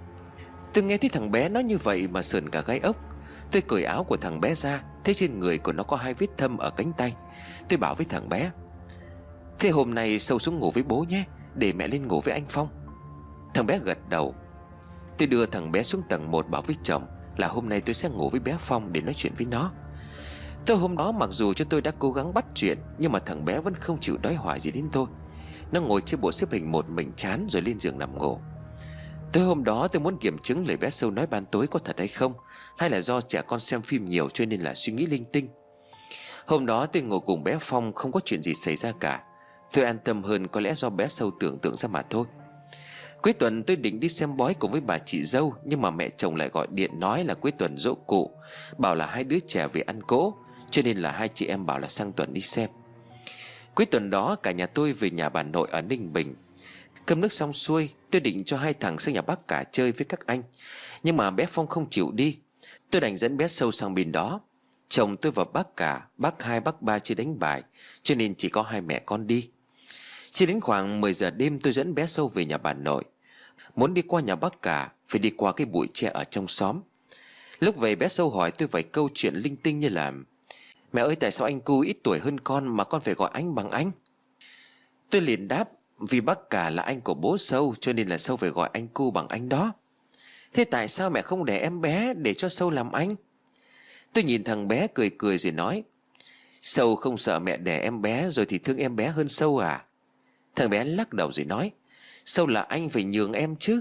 Tôi nghe thấy thằng bé nói như vậy mà sởn cả gai ốc. Tôi cởi áo của thằng bé ra, thấy trên người của nó có hai vết thâm ở cánh tay. Tôi bảo với thằng bé: thế hôm nay Sâu xuống ngủ với bố nhé, để mẹ lên ngủ với anh Phong. Thằng bé gật đầu. Tôi đưa thằng bé xuống tầng một, bảo với chồng là hôm nay tôi sẽ ngủ với bé Phong để nói chuyện với nó. Tối hôm đó mặc dù cho tôi đã cố gắng bắt chuyện, nhưng mà thằng bé vẫn không chịu đói hoài gì đến tôi. Nó ngồi trên bộ xếp hình một mình chán rồi lên giường nằm ngủ. Tối hôm đó tôi muốn kiểm chứng lời bé Sâu nói ban tối có thật hay không, hay là do trẻ con xem phim nhiều cho nên là suy nghĩ linh tinh. Hôm đó tôi ngồi cùng bé Phong, không có chuyện gì xảy ra cả. Tôi an tâm hơn, có lẽ do bé Sâu tưởng tượng ra mà thôi. Cuối tuần tôi định đi xem bói cùng với bà chị dâu, nhưng mà mẹ chồng lại gọi điện nói là cuối tuần giỗ cụ, bảo là hai đứa trẻ về ăn cỗ, cho nên là hai chị em bảo là sang tuần đi xem. Cuối tuần đó cả nhà tôi về nhà bà nội ở Ninh Bình. Cơm nước xong xuôi, tôi định cho hai thằng sang nhà bác cả chơi với các anh, nhưng mà bé Phong không chịu đi. Tôi đành dẫn bé Sâu sang bên đó. Chồng tôi và bác cả, bác hai, bác ba chưa đánh bài, cho nên chỉ có hai mẹ con đi. Chỉ đến khoảng mười giờ đêm tôi dẫn bé Sâu về nhà bà nội. Muốn đi qua nhà bác cả phải đi qua cái bụi tre ở trong xóm. Lúc về bé Sâu hỏi tôi vài câu chuyện linh tinh như là: mẹ ơi, tại sao anh cu ít tuổi hơn con mà con phải gọi anh bằng anh? Tôi liền đáp: vì bác cả là anh của bố Sâu, cho nên là Sâu phải gọi anh cu bằng anh đó. Thế tại sao mẹ không đẻ em bé để cho Sâu làm anh? Tôi nhìn thằng bé cười cười rồi nói: Sâu không sợ mẹ đẻ em bé rồi thì thương em bé hơn Sâu à? Thằng bé lắc đầu rồi nói: Sâu là anh phải nhường em chứ.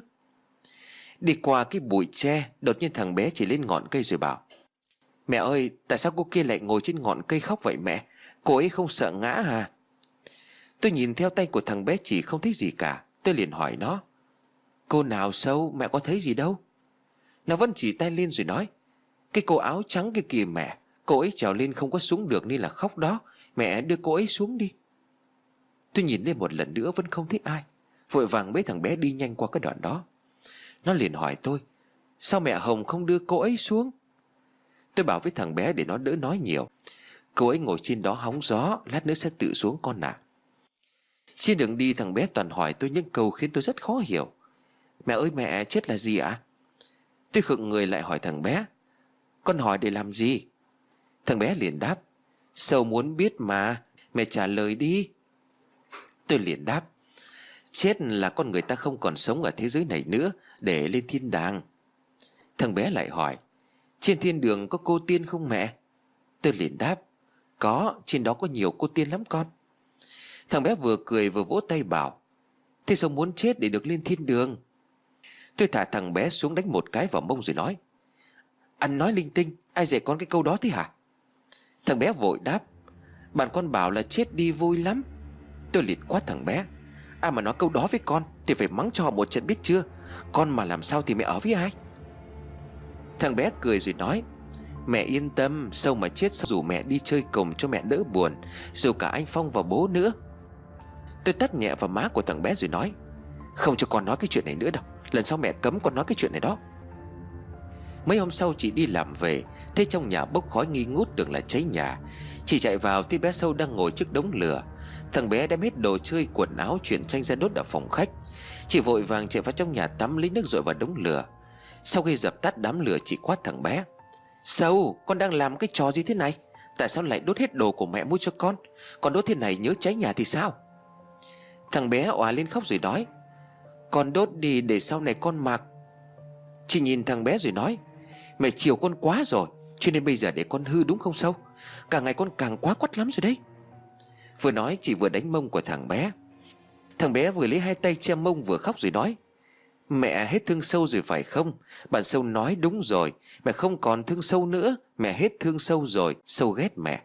Đi qua cái bụi tre, đột nhiên thằng bé chỉ lên ngọn cây rồi bảo: mẹ ơi, tại sao cô kia lại ngồi trên ngọn cây khóc vậy mẹ? Cô ấy không sợ ngã à? Tôi nhìn theo tay của thằng bé chỉ không thấy gì cả. Tôi liền hỏi nó: cô nào Sâu, mẹ có thấy gì đâu? Nó vẫn chỉ tay lên rồi nói: cái cô áo trắng kia kìa mẹ, cô ấy trèo lên không có xuống được nên là khóc đó. Mẹ đưa cô ấy xuống đi. Tôi nhìn lên một lần nữa vẫn không thấy ai, vội vàng bế thằng bé đi nhanh qua cái đoạn đó. Nó liền hỏi tôi: Sao mẹ Hồng không đưa cô ấy xuống? Tôi bảo với thằng bé để nó đỡ nói nhiều. Cô ấy ngồi trên đó hóng gió, lát nữa sẽ tự xuống con ạ. Trên đường đi thằng bé toàn hỏi tôi những câu khiến tôi rất khó hiểu. Mẹ ơi mẹ, chết là gì ạ? Tôi khựng người lại hỏi thằng bé. Con hỏi để làm gì? Thằng bé liền đáp. Sâu muốn biết mà, mẹ trả lời đi. Tôi liền đáp. Chết là con người ta không còn sống ở thế giới này nữa, để lên thiên đàng. Thằng bé lại hỏi. Trên thiên đường có cô tiên không mẹ? Tôi liền đáp. Có, trên đó có nhiều cô tiên lắm con. Thằng bé vừa cười vừa vỗ tay bảo. Thế sao muốn chết để được lên thiên đường? Tôi thả thằng bé xuống đánh một cái vào mông rồi nói. Anh nói linh tinh, ai dạy con cái câu đó thế hả? Thằng bé vội đáp. Bạn con bảo là chết đi vui lắm. Tôi liền quát thằng bé. Ai mà nói câu đó với con thì phải mắng cho họ một trận biết chưa? Con mà làm sao thì mẹ ở với ai? Thằng bé cười rồi nói. Mẹ yên tâm, Sâu mà chết sao rủ mẹ đi chơi cùng cho mẹ đỡ buồn, dù cả anh Phong và bố nữa. Tôi tát nhẹ vào má của thằng bé rồi nói. Không cho con nói cái chuyện này nữa đâu, lần sau mẹ cấm con nói cái chuyện này đó. Mấy hôm sau chị đi làm về, thấy trong nhà bốc khói nghi ngút tưởng là cháy nhà. Chị chạy vào thấy bé Sâu đang ngồi trước đống lửa. Thằng bé đem hết đồ chơi quần áo chuyển tranh ra đốt ở phòng khách. Chị vội vàng chạy vào trong nhà tắm lấy nước dội vào đống lửa. Sau khi dập tắt đám lửa chị quát thằng bé. Sâu, con đang làm cái trò gì thế này? Tại sao lại đốt hết đồ của mẹ mua cho con? Con đốt thế này nhớ cháy nhà thì sao? Thằng bé òa lên khóc rồi nói. Con đốt đi để sau này con mặc. Chị nhìn thằng bé rồi nói. Mẹ chiều con quá rồi, cho nên bây giờ để con hư đúng không Sâu? Càng ngày con càng quá quắt lắm rồi đấy. Vừa nói chị vừa đánh mông của thằng bé. Thằng bé vừa lấy hai tay che mông vừa khóc rồi nói. Mẹ hết thương Sâu rồi phải không? Bạn Sâu nói đúng rồi, mẹ không còn thương Sâu nữa. Mẹ hết thương Sâu rồi, Sâu ghét mẹ.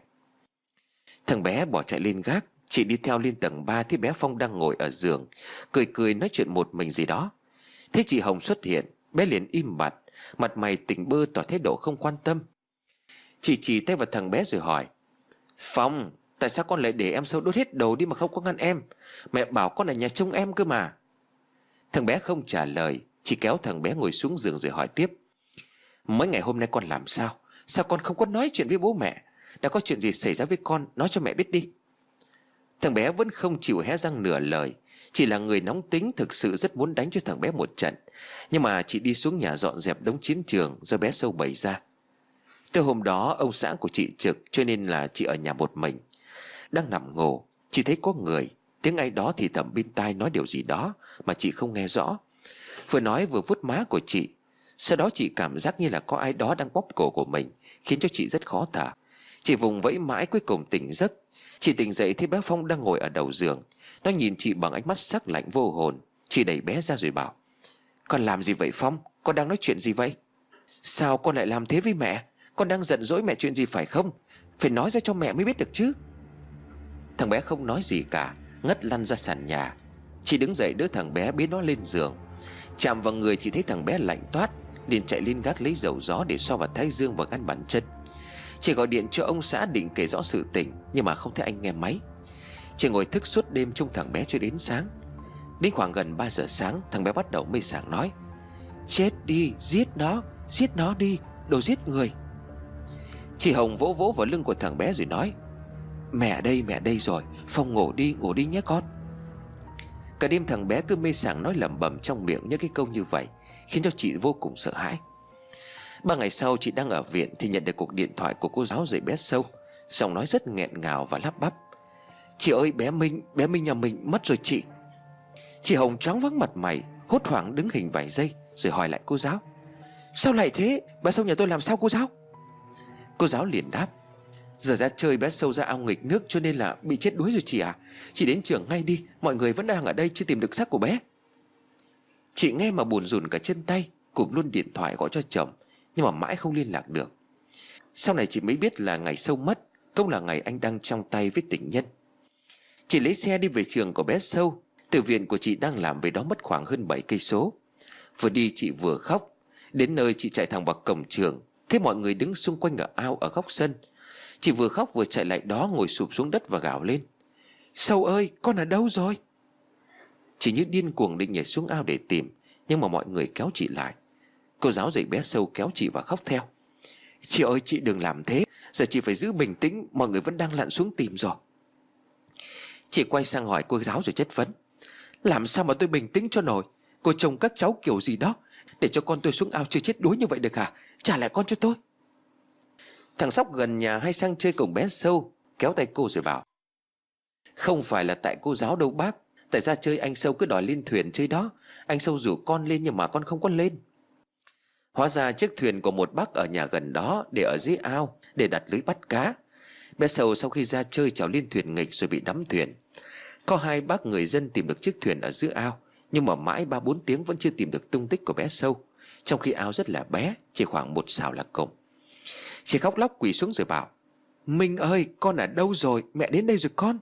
Thằng bé bỏ chạy lên gác. Chị đi theo lên tầng ba thấy bé Phong đang ngồi ở giường, cười cười nói chuyện một mình gì đó. Thấy chị Hồng xuất hiện, bé liền im bặt, mặt mày tỉnh bơ tỏ thái độ không quan tâm. Chị chỉ tay vào thằng bé rồi hỏi. Phong, tại sao con lại để em Sâu đốt hết đồ đi mà không có ngăn em? Mẹ bảo con ở nhà trông em cơ mà. Thằng bé không trả lời, chỉ kéo thằng bé ngồi xuống giường rồi hỏi tiếp. Mấy ngày hôm nay con làm sao? Sao con không có nói chuyện với bố mẹ? Đã có chuyện gì xảy ra với con, nói cho mẹ biết đi. Thằng bé vẫn không chịu hé răng nửa lời. Chỉ là người nóng tính, thực sự rất muốn đánh cho thằng bé một trận. Nhưng mà chị đi xuống nhà dọn dẹp đống chiến trường do bé Sâu bày ra. Từ hôm đó ông xã của chị trực, cho nên là chị ở nhà một mình. Đang nằm ngủ, chị thấy có người, tiếng ai đó thì thầm bên tai nói điều gì đó mà chị không nghe rõ. Vừa nói vừa vuốt má của chị. Sau đó chị cảm giác như là có ai đó đang bóp cổ của mình, khiến cho chị rất khó thở. Chị vùng vẫy mãi cuối cùng tỉnh giấc. Chị tỉnh dậy thấy bé Phong đang ngồi ở đầu giường. Nó nhìn chị bằng ánh mắt sắc lạnh vô hồn. Chị đẩy bé ra rồi bảo. Con làm gì vậy Phong? Con đang nói chuyện gì vậy? Sao con lại làm thế với mẹ? Con đang giận dỗi mẹ chuyện gì phải không? Phải nói ra cho mẹ mới biết được chứ. Thằng bé không nói gì cả, ngất lăn ra sàn nhà. Chị đứng dậy đỡ thằng bé bế nó lên giường. Chạm vào người chị thấy thằng bé lạnh toát, liền chạy lên gác lấy dầu gió để xoa vào thái dương và gan bàn chân. Chị gọi điện cho ông xã định kể rõ sự tình, nhưng mà không thấy anh nghe máy. Chị ngồi thức suốt đêm trông thằng bé cho đến sáng. Đến khoảng gần ba giờ sáng, thằng bé bắt đầu mê sảng nói. Chết đi, giết nó, giết nó đi, đồ giết người. Chị Hồng vỗ vỗ vào lưng của thằng bé rồi nói. Mẹ đây, mẹ đây rồi, Phong ngủ đi, ngủ đi nhé con. Cả đêm thằng bé cứ mê sảng nói lẩm bẩm trong miệng những cái câu như vậy, khiến cho chị vô cùng sợ hãi. Ba ngày sau chị đang ở viện thì nhận được cuộc điện thoại của cô giáo dạy bé Sâu. Giọng nói rất nghẹn ngào và lắp bắp. Chị ơi, bé Minh, bé Minh nhà mình mất rồi chị. Chị Hồng choáng váng mặt mày, hốt hoảng đứng hình vài giây rồi hỏi lại cô giáo. Sao lại thế? Bé Sâu nhà tôi làm sao cô giáo? Cô giáo liền đáp. Giờ ra chơi bé Sâu ra ao nghịch nước cho nên là bị chết đuối rồi chị à. Chị đến trường ngay đi, mọi người vẫn đang ở đây chưa tìm được xác của bé. Chị nghe mà buồn rùn cả chân tay, cụp luôn điện thoại gọi cho chồng, nhưng mà mãi không liên lạc được. Sau này chị mới biết là ngày Sâu mất cũng là ngày anh đang trong tay với tình nhân. Chị lấy xe đi về trường của bé Sâu. Từ viện của chị đang làm về đó mất khoảng hơn bảy cây số. Vừa đi chị vừa khóc. Đến nơi chị chạy thẳng vào cổng trường, thấy mọi người đứng xung quanh ở ao ở góc sân. Chị vừa khóc vừa chạy lại đó, ngồi sụp xuống đất và gào lên. Sâu ơi, con ở đâu rồi? Chị như điên cuồng định nhảy xuống ao để tìm, nhưng mà mọi người kéo chị lại. Cô giáo dạy bé Sâu kéo chị và khóc theo. Chị ơi, chị đừng làm thế. Giờ chị phải giữ bình tĩnh, mọi người vẫn đang lặn xuống tìm rồi. Chị quay sang hỏi cô giáo rồi chất vấn. Làm sao mà tôi bình tĩnh cho nổi? Cô trông các cháu kiểu gì đó, để cho con tôi xuống ao chơi chết đuối như vậy được hả? Trả lại con cho tôi. Thằng Sóc gần nhà hay sang chơi cùng bé Sâu kéo tay cô rồi bảo. Không phải là tại cô giáo đâu bác. Tại ra chơi anh Sâu cứ đòi lên thuyền chơi đó. Anh Sâu rủ con lên nhưng mà con không có lên. Hóa ra chiếc thuyền của một bác ở nhà gần đó để ở dưới ao, để đặt lưới bắt cá. Bé Sâu sau khi ra chơi trèo lên thuyền nghịch rồi bị đắm thuyền. Có hai bác người dân tìm được chiếc thuyền ở giữa ao, nhưng mà mãi ba bốn tiếng vẫn chưa tìm được tung tích của bé Sâu, trong khi ao rất là bé, chỉ khoảng một sào là cùng. Chị khóc lóc quỳ xuống rồi bảo. Minh ơi, con ở đâu rồi? Mẹ đến đây rồi con.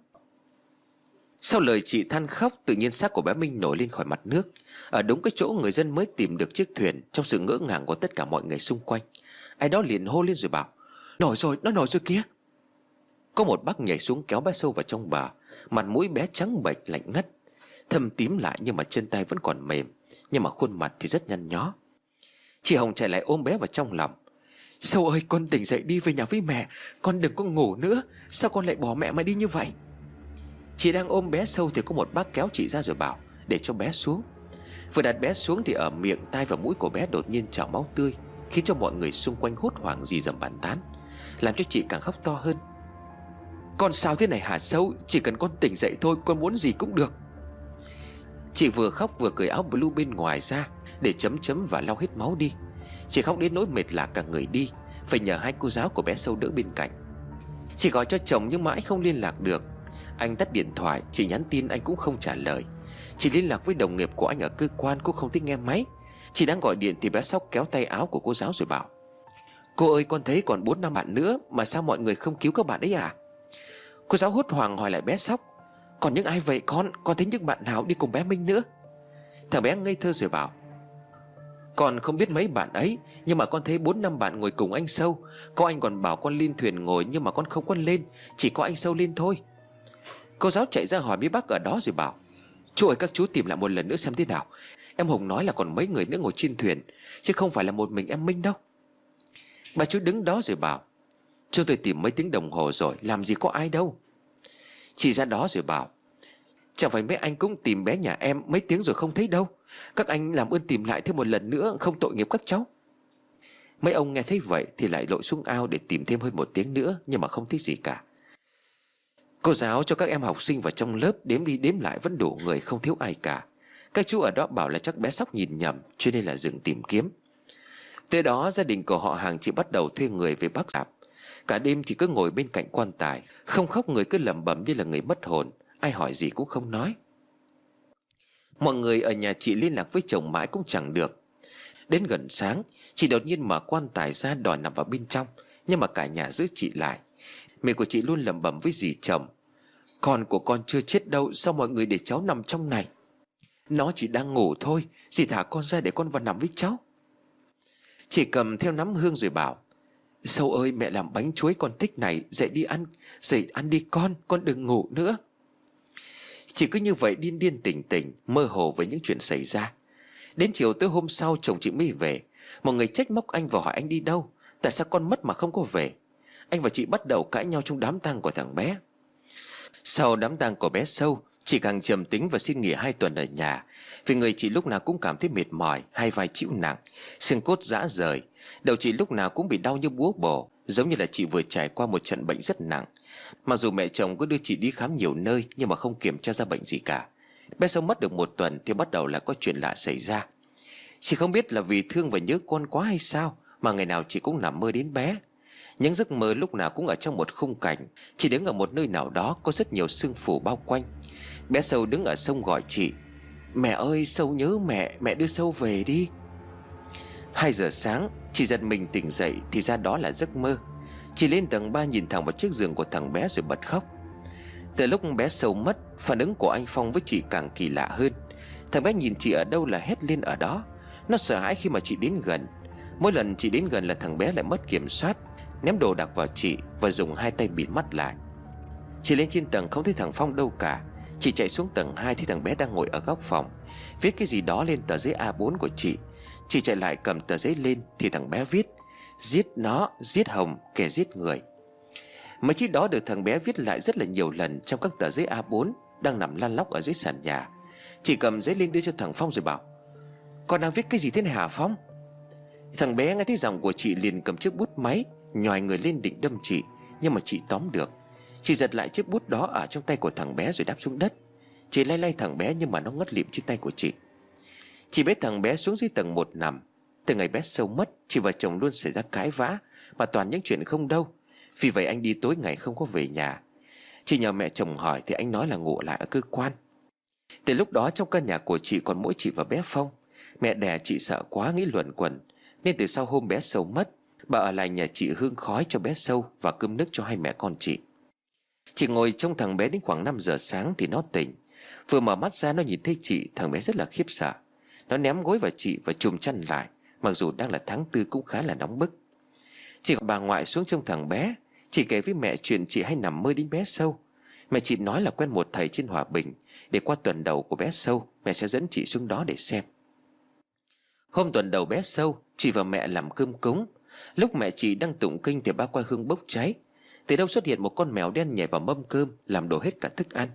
Sau lời chị than khóc, tự nhiên xác của bé Minh nổi lên khỏi mặt nước, ở đúng cái chỗ người dân mới tìm được chiếc thuyền. Trong sự ngỡ ngàng của tất cả mọi người xung quanh, ai đó liền hô lên rồi bảo. Nổi rồi, nó nổi rồi kìa. Có một bác nhảy xuống kéo bé Sâu vào trong bờ. Mặt mũi bé trắng bệch lạnh ngắt, thâm tím lại nhưng mà chân tay vẫn còn mềm, nhưng mà khuôn mặt thì rất nhăn nhó. Chị Hồng chạy lại ôm bé vào trong lòng. Sâu ơi, con tỉnh dậy đi, về nhà với mẹ. Con đừng có ngủ nữa. Sao con lại bỏ mẹ mà đi như vậy? Chị đang ôm bé Sâu thì có một bác kéo chị ra rồi bảo để cho bé xuống. Vừa đặt bé xuống thì ở miệng, tai và mũi của bé đột nhiên trào máu tươi, khiến cho mọi người xung quanh hốt hoảng rì rầm bàn tán, làm cho chị càng khóc to hơn. Con sao thế này hả Sâu? Chỉ cần con tỉnh dậy thôi, con muốn gì cũng được. Chị vừa khóc vừa cởi áo blue bên ngoài ra để chấm chấm và lau hết máu đi. Chị khóc đến nỗi mệt lả cả người đi, phải nhờ hai cô giáo của bé Sâu đỡ bên cạnh. Chị gọi cho chồng nhưng mãi không liên lạc được. Anh tắt điện thoại, chị nhắn tin anh cũng không trả lời. Chị liên lạc với đồng nghiệp của anh ở cơ quan cũng không thích nghe máy. Chị đang gọi điện thì bé Sóc kéo tay áo của cô giáo rồi bảo. Cô ơi, con thấy còn bốn năm bạn nữa, mà sao mọi người không cứu các bạn ấy à? Cô giáo hốt hoảng hỏi lại bé Sóc. Còn những ai vậy con? Con thấy những bạn nào đi cùng bé Minh nữa? Thằng bé ngây thơ rồi bảo. Con không biết mấy bạn ấy, nhưng mà con thấy bốn năm bạn ngồi cùng anh Sâu. Có anh còn bảo con lên thuyền ngồi, nhưng mà con không có lên, chỉ có anh Sâu lên thôi. Cô giáo chạy ra hỏi mấy bác ở đó rồi bảo. Chú ơi, các chú tìm lại một lần nữa xem thế nào. Em Hùng nói là còn mấy người nữa ngồi trên thuyền, chứ không phải là một mình em Minh đâu. Bà chú đứng đó rồi bảo. Chúng tôi tìm mấy tiếng đồng hồ rồi, làm gì có ai đâu. Chị ra đó rồi bảo. Chẳng phải mấy anh cũng tìm bé nhà em mấy tiếng rồi không thấy đâu. Các anh làm ơn tìm lại thêm một lần nữa, không tội nghiệp các cháu. Mấy ông nghe thấy vậy thì lại lội xuống ao để tìm thêm hơn một tiếng nữa, nhưng mà không thấy gì cả. Cô giáo cho các em học sinh vào trong lớp đếm đi đếm lại vẫn đủ người, không thiếu ai cả. Các chú ở đó bảo là chắc bé Sóc nhìn nhầm, cho nên là dừng tìm kiếm. Tới đó gia đình của họ hàng chỉ bắt đầu thuê người về bác dạp. Cả đêm chỉ cứ ngồi bên cạnh quan tài, không khóc, người cứ lẩm bẩm như là người mất hồn. Ai hỏi gì cũng không nói. Mọi người ở nhà chị liên lạc với chồng mãi cũng chẳng được. Đến gần sáng, chị đột nhiên mở quan tài ra đòi nằm vào bên trong, nhưng mà cả nhà giữ chị lại. Miệng của chị luôn lẩm bẩm với dì chồng. Con của con chưa chết đâu, sao mọi người để cháu nằm trong này? Nó chỉ đang ngủ thôi, dì thả con ra để con vào nằm với cháu. Chị cầm theo nắm hương rồi bảo. Sâu ơi, mẹ làm bánh chuối con thích này, dậy đi ăn, dậy ăn đi con, con đừng ngủ nữa. Chị cứ như vậy điên điên tỉnh tỉnh, mơ hồ với những chuyện xảy ra. Đến chiều tới hôm sau chồng chị mới về. Mọi người trách móc anh và hỏi anh đi đâu, tại sao con mất mà không có về. Anh và chị bắt đầu cãi nhau trong đám tang của thằng bé. Sau đám tang của bé Sâu, chị càng trầm tính và xin nghỉ hai tuần ở nhà. Vì người chị lúc nào cũng cảm thấy mệt mỏi, hai vai chịu nặng, xương cốt rã rời. Đầu chị lúc nào cũng bị đau như búa bổ, giống như là chị vừa trải qua một trận bệnh rất nặng. Mặc dù mẹ chồng có đưa chị đi khám nhiều nơi, nhưng mà không kiểm tra ra bệnh gì cả. Bé Sâu mất được một tuần thì bắt đầu là có chuyện lạ xảy ra. Chị không biết là vì thương và nhớ con quá hay sao, mà ngày nào chị cũng nằm mơ đến bé. Những giấc mơ lúc nào cũng ở trong một khung cảnh. Chị đứng ở một nơi nào đó có rất nhiều sương phủ bao quanh. Bé Sâu đứng ở sông gọi chị. Mẹ ơi, Sâu nhớ mẹ, mẹ đưa Sâu về đi. Hai giờ sáng, chị giật mình tỉnh dậy thì ra đó là giấc mơ. Chị lên tầng ba nhìn thẳng vào chiếc giường của thằng bé rồi bật khóc. Từ lúc bé Sâu mất, phản ứng của anh Phong với chị càng kỳ lạ hơn. Thằng bé nhìn chị ở đâu là hét lên ở đó. Nó sợ hãi khi mà chị đến gần. Mỗi lần chị đến gần là thằng bé lại mất kiểm soát, ném đồ đạc vào chị và dùng hai tay bịt mắt lại. Chị lên trên tầng không thấy thằng Phong đâu cả. Chị chạy xuống tầng hai thì thằng bé đang ngồi ở góc phòng, viết cái gì đó lên tờ giấy a bốn của chị. Chị chạy lại cầm tờ giấy lên thì thằng bé viết: giết nó, giết Hồng, kẻ giết người. Mấy chữ đó được thằng bé viết lại rất là nhiều lần trong các tờ giấy a bốn đang nằm lăn lóc ở dưới sàn nhà. Chị cầm giấy lên đưa cho thằng Phong rồi bảo: con đang viết cái gì thế này hả Phong? Thằng bé nghe thấy giọng của chị liền cầm chiếc bút máy, nhòi người lên định đâm chị, nhưng mà chị tóm được. Chị giật lại chiếc bút đó ở trong tay của thằng bé rồi đáp xuống đất. Chị lay lay thằng bé nhưng mà nó ngất lịm trên tay của chị. Chị bế thằng bé xuống dưới tầng một nằm. Từ ngày bé Sâu mất, chị và chồng luôn xảy ra cãi vã, mà toàn những chuyện không đâu. Vì vậy anh đi tối ngày không có về nhà. Chị nhờ mẹ chồng hỏi thì anh nói là ngủ lại ở cơ quan. Từ lúc đó trong căn nhà của chị còn mỗi chị và bé Phong. Mẹ đẻ chị sợ quá nghĩ luẩn quẩn, nên từ sau hôm bé Sâu mất, bà ở lại nhà chị hương khói cho bé Sâu và cơm nước cho hai mẹ con chị. Chị ngồi trông thằng bé đến khoảng năm giờ sáng thì nó tỉnh. Vừa mở mắt ra nó nhìn thấy chị, thằng bé rất là khiếp sợ. Nó ném gối vào chị và chùm chăn lại, mặc dù đang là tháng tư cũng khá là nóng bức. Chị và bà ngoại xuống trông thằng bé. Chị kể với mẹ chuyện chị hay nằm mơ đến bé Sâu. Mẹ chị nói là quen một thầy trên Hòa Bình, để qua tuần đầu của bé Sâu mẹ sẽ dẫn chị xuống đó để xem. Hôm tuần đầu bé Sâu, chị và mẹ làm cơm cúng. Lúc mẹ chị đang tụng kinh thì ba que hương bốc cháy. Từ đâu xuất hiện một con mèo đen nhảy vào mâm cơm, làm đổ hết cả thức ăn.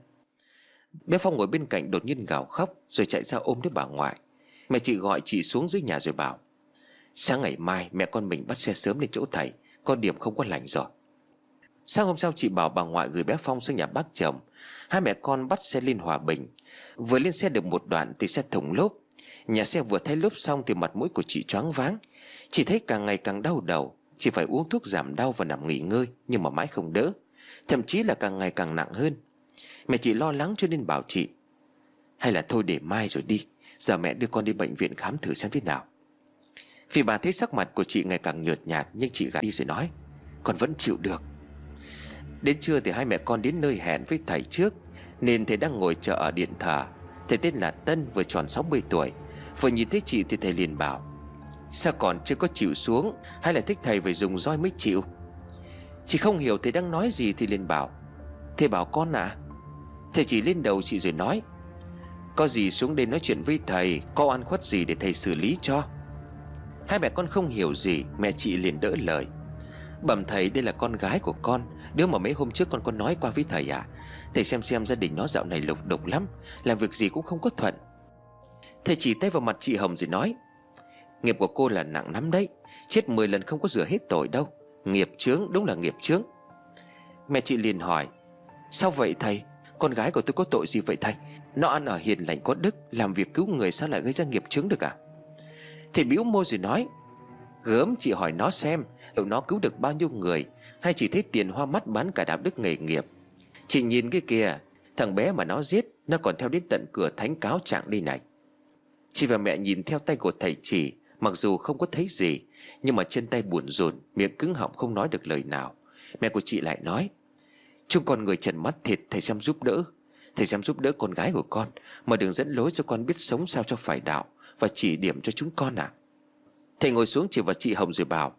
Bé Phong ngồi bên cạnh đột nhiên gào khóc, rồi chạy ra ôm đứa bà ngoại. Mẹ chị gọi chị xuống dưới nhà rồi bảo: sáng ngày mai mẹ con mình bắt xe sớm đến chỗ thầy, có điểm không có lành rồi. Sáng hôm sau chị bảo bà ngoại gửi bé Phong sang nhà bác chồng. Hai mẹ con bắt xe lên Hòa Bình. Vừa lên xe được một đoạn thì xe thủng lốp. Nhà xe vừa thay lốp xong thì mặt mũi của chị choáng váng. Chị thấy càng ngày càng đau đầu. Chị phải uống thuốc giảm đau và nằm nghỉ ngơi, nhưng mà mãi không đỡ, thậm chí là càng ngày càng nặng hơn. Mẹ chị lo lắng cho nên bảo chị: hay là thôi để mai rồi đi, giờ mẹ đưa con đi bệnh viện khám thử xem thế nào. Vì bà thấy sắc mặt của chị ngày càng nhợt nhạt, nhưng chị gạt đi rồi nói: con vẫn chịu được. Đến trưa thì hai mẹ con đến nơi hẹn với thầy trước, nên thầy đang ngồi chờ ở điện thờ. Thầy tên là Tân, vừa tròn sáu mươi tuổi. Vừa nhìn thấy chị thì thầy liền bảo: sao còn chưa có chịu xuống, hay là thích thầy phải dùng roi mới chịu? Chị không hiểu thầy đang nói gì thì liền bảo: thầy bảo con à? Thầy chỉ lên đầu chị rồi nói: có gì xuống đây nói chuyện với thầy, có oan khuất gì để thầy xử lý cho. Hai mẹ con không hiểu gì. Mẹ chị liền đỡ lời: bẩm thầy, đây là con gái của con, đứa mà mấy hôm trước con có nói qua với thầy à. Thầy xem xem gia đình nó dạo này lục đục lắm, làm việc gì cũng không có thuận. Thầy chỉ tay vào mặt chị Hồng rồi nói: nghiệp của cô là nặng lắm đấy, chết mười lần không có rửa hết tội đâu. Nghiệp chướng, đúng là nghiệp chướng. Mẹ chị liền hỏi: sao vậy thầy? Con gái của tôi có tội gì vậy thầy? Nó ăn ở hiền lành có đức, làm việc cứu người, sao lại gây ra nghiệp chướng được à? Thầy bĩu môi rồi nói: gớm, chị hỏi nó xem liệu nó cứu được bao nhiêu người, hay chỉ thấy tiền hoa mắt bán cả đạo đức nghề nghiệp. Chị nhìn cái kìa, thằng bé mà nó giết, nó còn theo đến tận cửa thánh cáo trạng đây này. Chị và mẹ nhìn theo tay của thầy chỉ, mặc dù không có thấy gì, nhưng mà chân tay buồn rùn, miệng cứng họng không nói được lời nào. Mẹ của chị lại nói: chúng con người trần mắt thịt, thầy xem giúp đỡ. Thầy xem giúp đỡ con gái của con, mà đừng dẫn lối cho con biết sống sao cho phải đạo, và chỉ điểm cho chúng con à. Thầy ngồi xuống chỉ vào chị Hồng rồi bảo: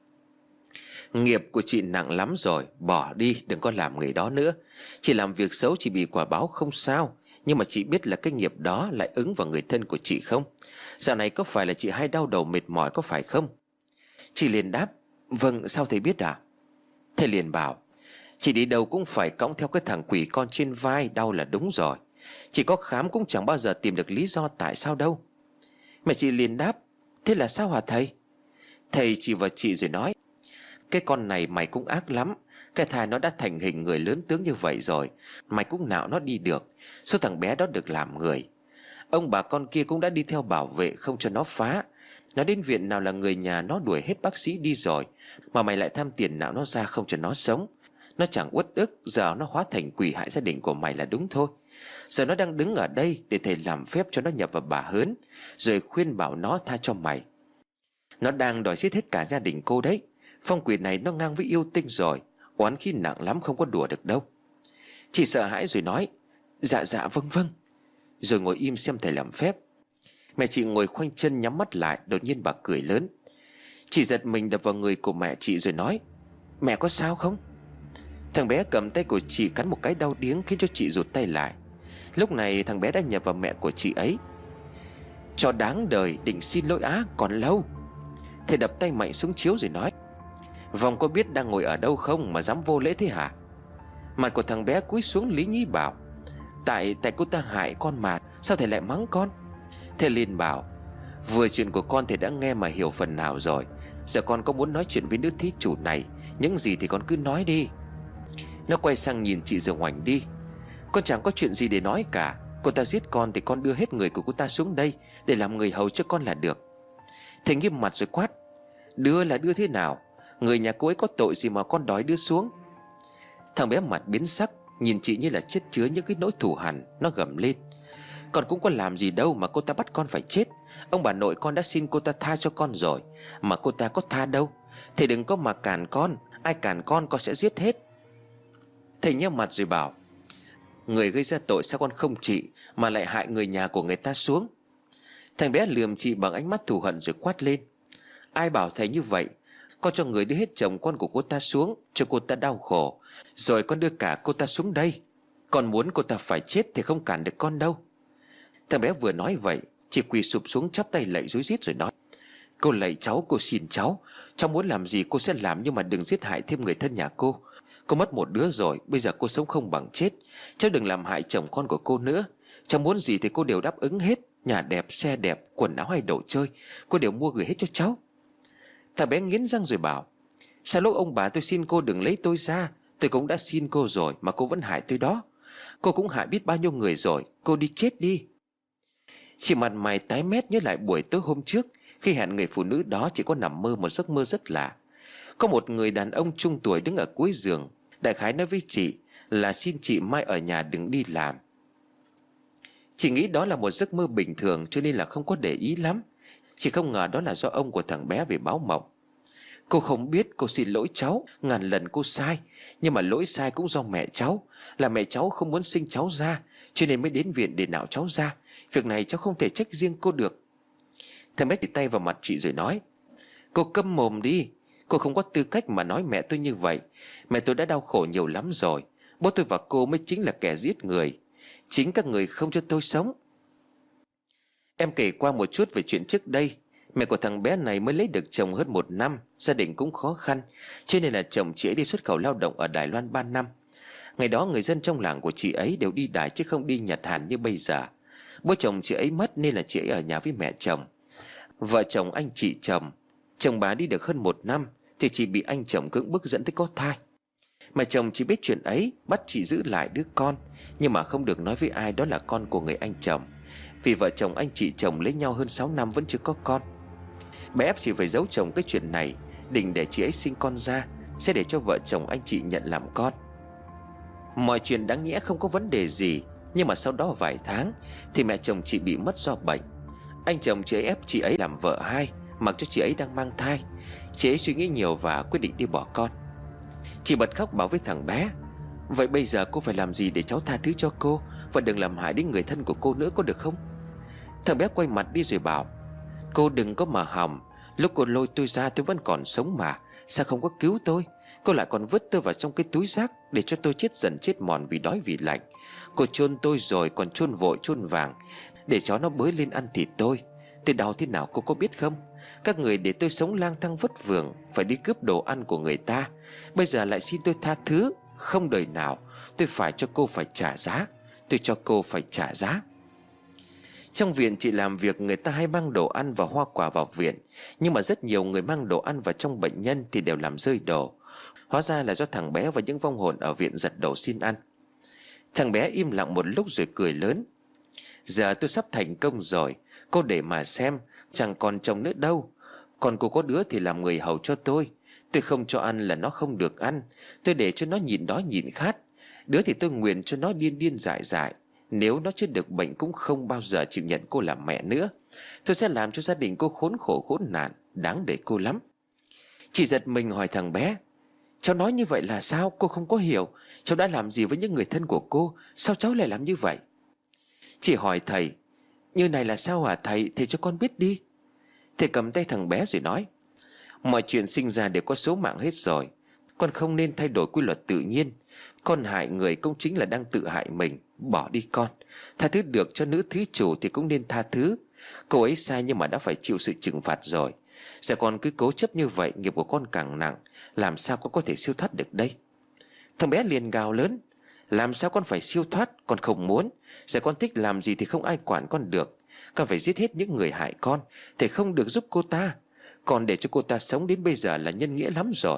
nghiệp của chị nặng lắm rồi, bỏ đi, đừng có làm nghề đó nữa. Chị làm việc xấu chỉ bị quả báo không sao, nhưng mà chị biết là cái nghiệp đó lại ứng vào người thân của chị không? Dạo này có phải là chị hay đau đầu mệt mỏi có phải không? Chị liền đáp: vâng, sao thầy biết à? Thầy liền bảo: chị đi đâu cũng phải cõng theo cái thằng quỷ con trên vai, đau là đúng rồi. Chị có khám cũng chẳng bao giờ tìm được lý do tại sao đâu. Mẹ chị liền đáp: thế là sao hả thầy? Thầy chỉ vào chị rồi nói: cái con này mày cũng ác lắm. Cái thai nó đã thành hình người lớn tướng như vậy rồi, mày cũng nạo nó đi được. Số thằng bé đó được làm người. Ông bà con kia cũng đã đi theo bảo vệ không cho nó phá. Nó đến viện nào là người nhà nó đuổi hết bác sĩ đi rồi, mà mày lại tham tiền nạo nó ra không cho nó sống. Nó chẳng uất ức, giờ nó hóa thành quỷ hại gia đình của mày là đúng thôi. Giờ nó đang đứng ở đây để thầy làm phép cho nó nhập vào bà hớn, rồi khuyên bảo nó tha cho mày. Nó đang đòi giết hết cả gia đình cô đấy. Phong quỷ này nó ngang với yêu tinh rồi, oán khí nặng lắm, không có đùa được đâu. Chị sợ hãi rồi nói: dạ dạ vâng vâng, rồi ngồi im xem thầy làm phép. Mẹ chị ngồi khoanh chân nhắm mắt lại. Đột nhiên bà cười lớn. Chị giật mình đập vào người của mẹ chị rồi nói: mẹ có sao không? Thằng bé cầm tay của chị cắn một cái đau điếng, khiến cho chị rụt tay lại. Lúc này thằng bé đã nhập vào mẹ của chị ấy. Cho đáng đời, định xin lỗi á, còn lâu. Thầy đập tay mạnh xuống chiếu rồi nói: Vòng có biết đang ngồi ở đâu không mà dám vô lễ thế hả? Mặt của thằng bé cúi xuống lý nhí bảo: Tại tại cô ta hại con mà, sao thầy lại mắng con? Thầy liền bảo: Vừa chuyện của con thầy đã nghe mà hiểu phần nào rồi. Giờ con có muốn nói chuyện với nữ thí chủ này, những gì thì con cứ nói đi. Nó quay sang nhìn chị rồi ngoảnh đi: Con chẳng có chuyện gì để nói cả. Cô ta giết con thì con đưa hết người của cô ta xuống đây để làm người hầu cho con là được. Thầy nghiêm mặt rồi quát: Đưa là đưa thế nào? Người nhà cô ấy có tội gì mà con đòi đưa xuống? Thằng bé mặt biến sắc, nhìn chị như là chất chứa những cái nỗi thù hằn. Nó gầm lên: Con cũng có làm gì đâu mà cô ta bắt con phải chết. Ông bà nội con đã xin cô ta tha cho con rồi, mà cô ta có tha đâu. Thầy đừng có mà cản con. Ai cản con con sẽ giết hết. Thầy nhếch mặt rồi bảo: Người gây ra tội sao con không trị, mà lại hại người nhà của người ta xuống? Thằng bé lườm chị bằng ánh mắt thù hận rồi quát lên: Ai bảo thầy như vậy? Con cho người đưa hết chồng con của cô ta xuống, cho cô ta đau khổ, rồi con đưa cả cô ta xuống đây. Con muốn cô ta phải chết thì không cản được con đâu. Thằng bé vừa nói vậy, chị quỳ sụp xuống chắp tay lạy rối rít rồi nói: Cô lạy cháu, cô xin cháu. Cháu muốn làm gì cô sẽ làm, nhưng mà đừng giết hại thêm người thân nhà cô. Cô mất một đứa rồi, bây giờ cô sống không bằng chết. Cháu đừng làm hại chồng con của cô nữa. Cháu muốn gì thì cô đều đáp ứng hết. Nhà đẹp, xe đẹp, quần áo hay đồ chơi, cô đều mua gửi hết cho cháu. Thằng bé nghiến răng rồi bảo: Sao lúc ông bà tôi xin cô đừng lấy tôi ra, tôi cũng đã xin cô rồi mà cô vẫn hại tôi đó. Cô cũng hại biết bao nhiêu người rồi, cô đi chết đi. Chị mặt mày tái mét nhớ lại buổi tối hôm trước, khi hẹn người phụ nữ đó chỉ có nằm mơ một giấc mơ rất lạ. Có một người đàn ông trung tuổi đứng ở cuối giường, đại khái nói với chị là xin chị mai ở nhà đừng đi làm. Chị nghĩ đó là một giấc mơ bình thường cho nên là không có để ý lắm. Chị không ngờ đó là do ông của thằng bé về báo mộng. Cô không biết, cô xin lỗi cháu. Ngàn lần cô sai, nhưng mà lỗi sai cũng do mẹ cháu. Là mẹ cháu không muốn sinh cháu ra, cho nên mới đến viện để nạo cháu ra. Việc này cháu không thể trách riêng cô được. Thằng bé chỉ tay vào mặt chị rồi nói: Cô câm mồm đi. Cô không có tư cách mà nói mẹ tôi như vậy. Mẹ tôi đã đau khổ nhiều lắm rồi. Bố tôi và cô mới chính là kẻ giết người. Chính các người không cho tôi sống. Em kể qua một chút về chuyện trước đây. Mẹ của thằng bé này mới lấy được chồng hơn một năm, gia đình cũng khó khăn, cho nên là chồng chị ấy đi xuất khẩu lao động ở Đài Loan ba năm. Ngày đó người dân trong làng của chị ấy đều đi Đài chứ không đi Nhật Hàn như bây giờ. Bố chồng chị ấy mất nên là chị ấy ở nhà với mẹ chồng. Vợ chồng anh chị chồng, chồng bà đi được hơn một năm thì chị bị anh chồng cưỡng bức dẫn tới có thai. Mà chồng chị biết chuyện ấy, bắt chị giữ lại đứa con, nhưng mà không được nói với ai đó là con của người anh chồng. Vì vợ chồng anh chị chồng lấy nhau hơn sáu năm vẫn chưa có con. Bà ép chị phải giấu chồng cái chuyện này, định để chị ấy sinh con ra sẽ để cho vợ chồng anh chị nhận làm con. Mọi chuyện đáng nhẽ không có vấn đề gì, nhưng mà sau đó vài tháng thì mẹ chồng chị bị mất do bệnh. Anh chồng chị ấy ép chị ấy làm vợ hai, mặc cho chị ấy đang mang thai. Chị ấy suy nghĩ nhiều và quyết định đi bỏ con. Chị bật khóc bảo với thằng bé: Vậy bây giờ cô phải làm gì để cháu tha thứ cho cô, và đừng làm hại đến người thân của cô nữa, có được không? Thằng bé quay mặt đi rồi bảo: Cô đừng có mà hòng. Lúc cô lôi tôi ra tôi vẫn còn sống mà, sao không có cứu tôi? Cô lại còn vứt tôi vào trong cái túi rác để cho tôi chết dần chết mòn vì đói vì lạnh. Cô chôn tôi rồi còn chôn vội chôn vàng để chó nó bới lên ăn thịt tôi. Tôi đau thế nào cô có biết không? Các người để tôi sống lang thang vất vưởng, phải đi cướp đồ ăn của người ta, bây giờ lại xin tôi tha thứ. Không đời nào tôi phải cho cô phải trả giá. Tôi cho cô phải trả giá. Trong viện chị làm việc, người ta hay mang đồ ăn và hoa quả vào viện, nhưng mà rất nhiều người mang đồ ăn vào trong bệnh nhân thì đều làm rơi đồ. Hóa ra là do thằng bé và những vong hồn ở viện giật đồ xin ăn. Thằng bé im lặng một lúc rồi cười lớn: Giờ tôi sắp thành công rồi. Cô để mà xem, chẳng còn chồng nữa đâu. Còn cô có đứa thì làm người hầu cho tôi. Tôi không cho ăn là nó không được ăn. Tôi để cho nó nhịn đói nhịn khát. Đứa thì tôi nguyện cho nó điên điên dại dại. Nếu nó chết được bệnh cũng không bao giờ chịu nhận cô làm mẹ nữa. Tôi sẽ làm cho gia đình cô khốn khổ khốn nạn, đáng để cô lắm. Chị giật mình hỏi thằng bé: Cháu nói như vậy là sao? Cô không có hiểu. Cháu đã làm gì với những người thân của cô? Sao cháu lại làm như vậy? Chị hỏi thầy: Như này là sao hả thầy? Thầy cho con biết đi. Thầy cầm tay thằng bé rồi nói: Mọi chuyện sinh ra đều có số mạng hết rồi. Con không nên thay đổi quy luật tự nhiên. Con hại người cũng chính là đang tự hại mình. Bỏ đi con. Tha thứ được cho nữ thí chủ thì cũng nên tha thứ. Cô ấy sai nhưng mà đã phải chịu sự trừng phạt rồi. Sẽ còn cứ cố chấp như vậy, nghiệp của con càng nặng. Làm sao con có thể siêu thoát được đây? Thằng bé liền gào lớn: Làm sao con phải siêu thoát? Con không muốn. Sẽ con thích làm gì thì không ai quản con được. Con phải giết hết những người hại con, thì không được giúp cô ta. Còn để cho cô ta sống đến bây giờ là nhân nghĩa lắm rồi.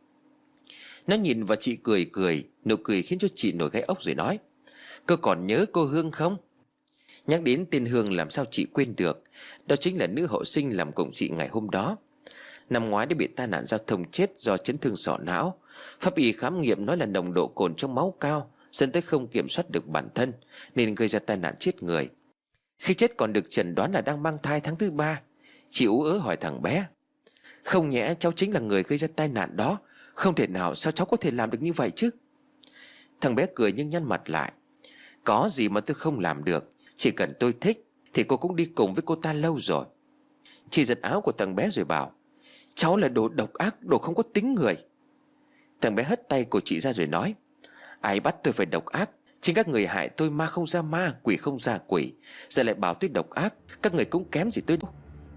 Nó nhìn vào chị cười cười. Nụ cười khiến cho chị nổi gai ốc rồi nói: Cô còn nhớ cô Hương không? Nhắc đến tên Hương làm sao chị quên được. Đó chính là nữ hộ sinh làm cùng chị ngày hôm đó. Năm ngoái đã bị tai nạn giao thông chết do chấn thương sọ não. Pháp y khám nghiệm nói là nồng độ cồn trong máu cao, dẫn tới không kiểm soát được bản thân, nên gây ra tai nạn chết người. Khi chết còn được chẩn đoán là đang mang thai tháng thứ ba. Chị ú ớ hỏi thằng bé: Không nhẽ cháu chính là người gây ra tai nạn đó? Không thể nào, sao cháu có thể làm được như vậy chứ? Thằng bé cười nhưng nhăn mặt lại: Có gì mà tôi không làm được. Chỉ cần tôi thích thì cô cũng đi cùng với cô ta lâu rồi. Chị giật áo của thằng bé rồi bảo: Cháu là đồ độc ác, đồ không có tính người. Thằng bé hất tay của chị ra rồi nói: Ai bắt tôi phải độc ác? Chính các người hại tôi, ma không ra ma, quỷ không ra quỷ. Giờ lại bảo tôi độc ác. Các người cũng kém gì tôi đâu.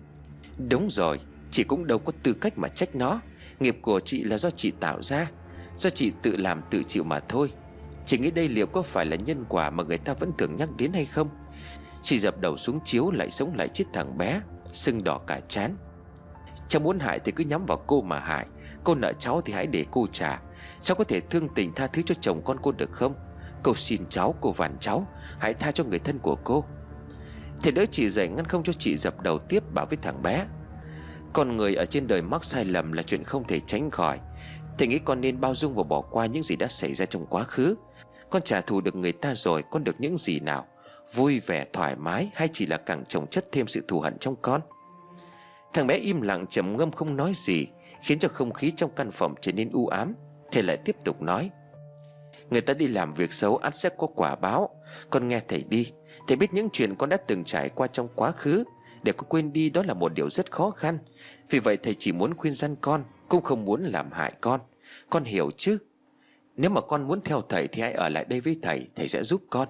Đúng rồi, chị cũng đâu có tư cách mà trách nó. Nghiệp của chị là do chị tạo ra, do chị tự làm tự chịu mà thôi. Chị nghĩ đây liệu có phải là nhân quả mà người ta vẫn thường nhắc đến hay không? Chị dập đầu xuống chiếu lại sống lại chết thằng bé, sưng đỏ cả trán. Cháu muốn hại thì cứ nhắm vào cô mà hại. Cô nợ cháu thì hãy để cô trả. Cháu có thể thương tình tha thứ cho chồng con cô được không? Cô xin cháu, cô van cháu, hãy tha cho người thân của cô. Thầy đỡ chị dậy ngăn không cho chị dập đầu tiếp, bảo với thằng bé: Con người ở trên đời mắc sai lầm là chuyện không thể tránh khỏi. Thầy nghĩ con nên bao dung và bỏ qua những gì đã xảy ra trong quá khứ. Con trả thù được người ta rồi, con được những gì nào? Vui vẻ, thoải mái, hay chỉ là càng chồng chất thêm sự thù hận trong con? Thằng bé im lặng trầm ngâm không nói gì, khiến cho không khí trong căn phòng trở nên u ám. Thầy lại tiếp tục nói: Người ta đi làm việc xấu ắt sẽ có quả báo. Con nghe thầy đi. Thầy biết những chuyện con đã từng trải qua trong quá khứ. Để con quên đi đó là một điều rất khó khăn. Vì vậy thầy chỉ muốn khuyên răn con, cũng không muốn làm hại con. Con hiểu chứ? Nếu mà con muốn theo thầy thì hãy ở lại đây với thầy, thầy sẽ giúp con.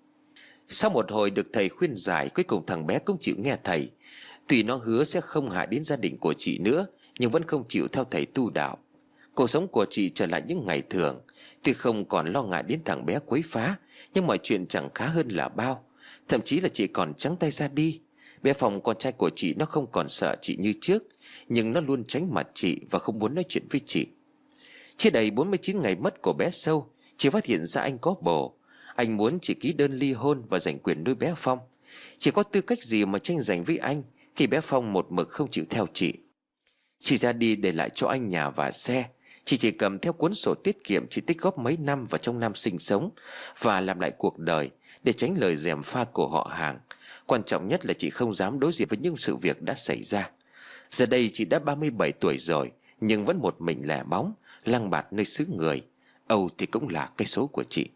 Sau một hồi được thầy khuyên giải, cuối cùng thằng bé cũng chịu nghe thầy. Tuy nó hứa sẽ không hại đến gia đình của chị nữa, nhưng vẫn không chịu theo thầy tu đạo. Cuộc sống của chị trở lại những ngày thường. Tuy không còn lo ngại đến thằng bé quấy phá, nhưng mọi chuyện chẳng khá hơn là bao. Thậm chí là chị còn trắng tay ra đi. Bé Phong, con trai của chị, nó không còn sợ chị như trước, nhưng nó luôn tránh mặt chị và không muốn nói chuyện với chị. Chưa đầy bốn mươi chín ngày mất của bé Sâu, chị phát hiện ra anh có bồ. Anh muốn chị ký đơn ly hôn và giành quyền nuôi bé Phong. Chị có tư cách gì mà tranh giành với anh khi bé Phong một mực không chịu theo chị? Chị ra đi để lại cho anh nhà và xe. Chị chỉ cầm theo cuốn sổ tiết kiệm chị tích góp mấy năm vào trong Nam sinh sống và làm lại cuộc đời, để tránh lời gièm pha của họ hàng. Quan trọng nhất là chị không dám đối diện với những sự việc đã xảy ra. Giờ đây chị đã ba mươi bảy tuổi rồi, nhưng vẫn một mình lẻ bóng, lăng bạt nơi xứ người. Âu thì cũng là cái số của chị.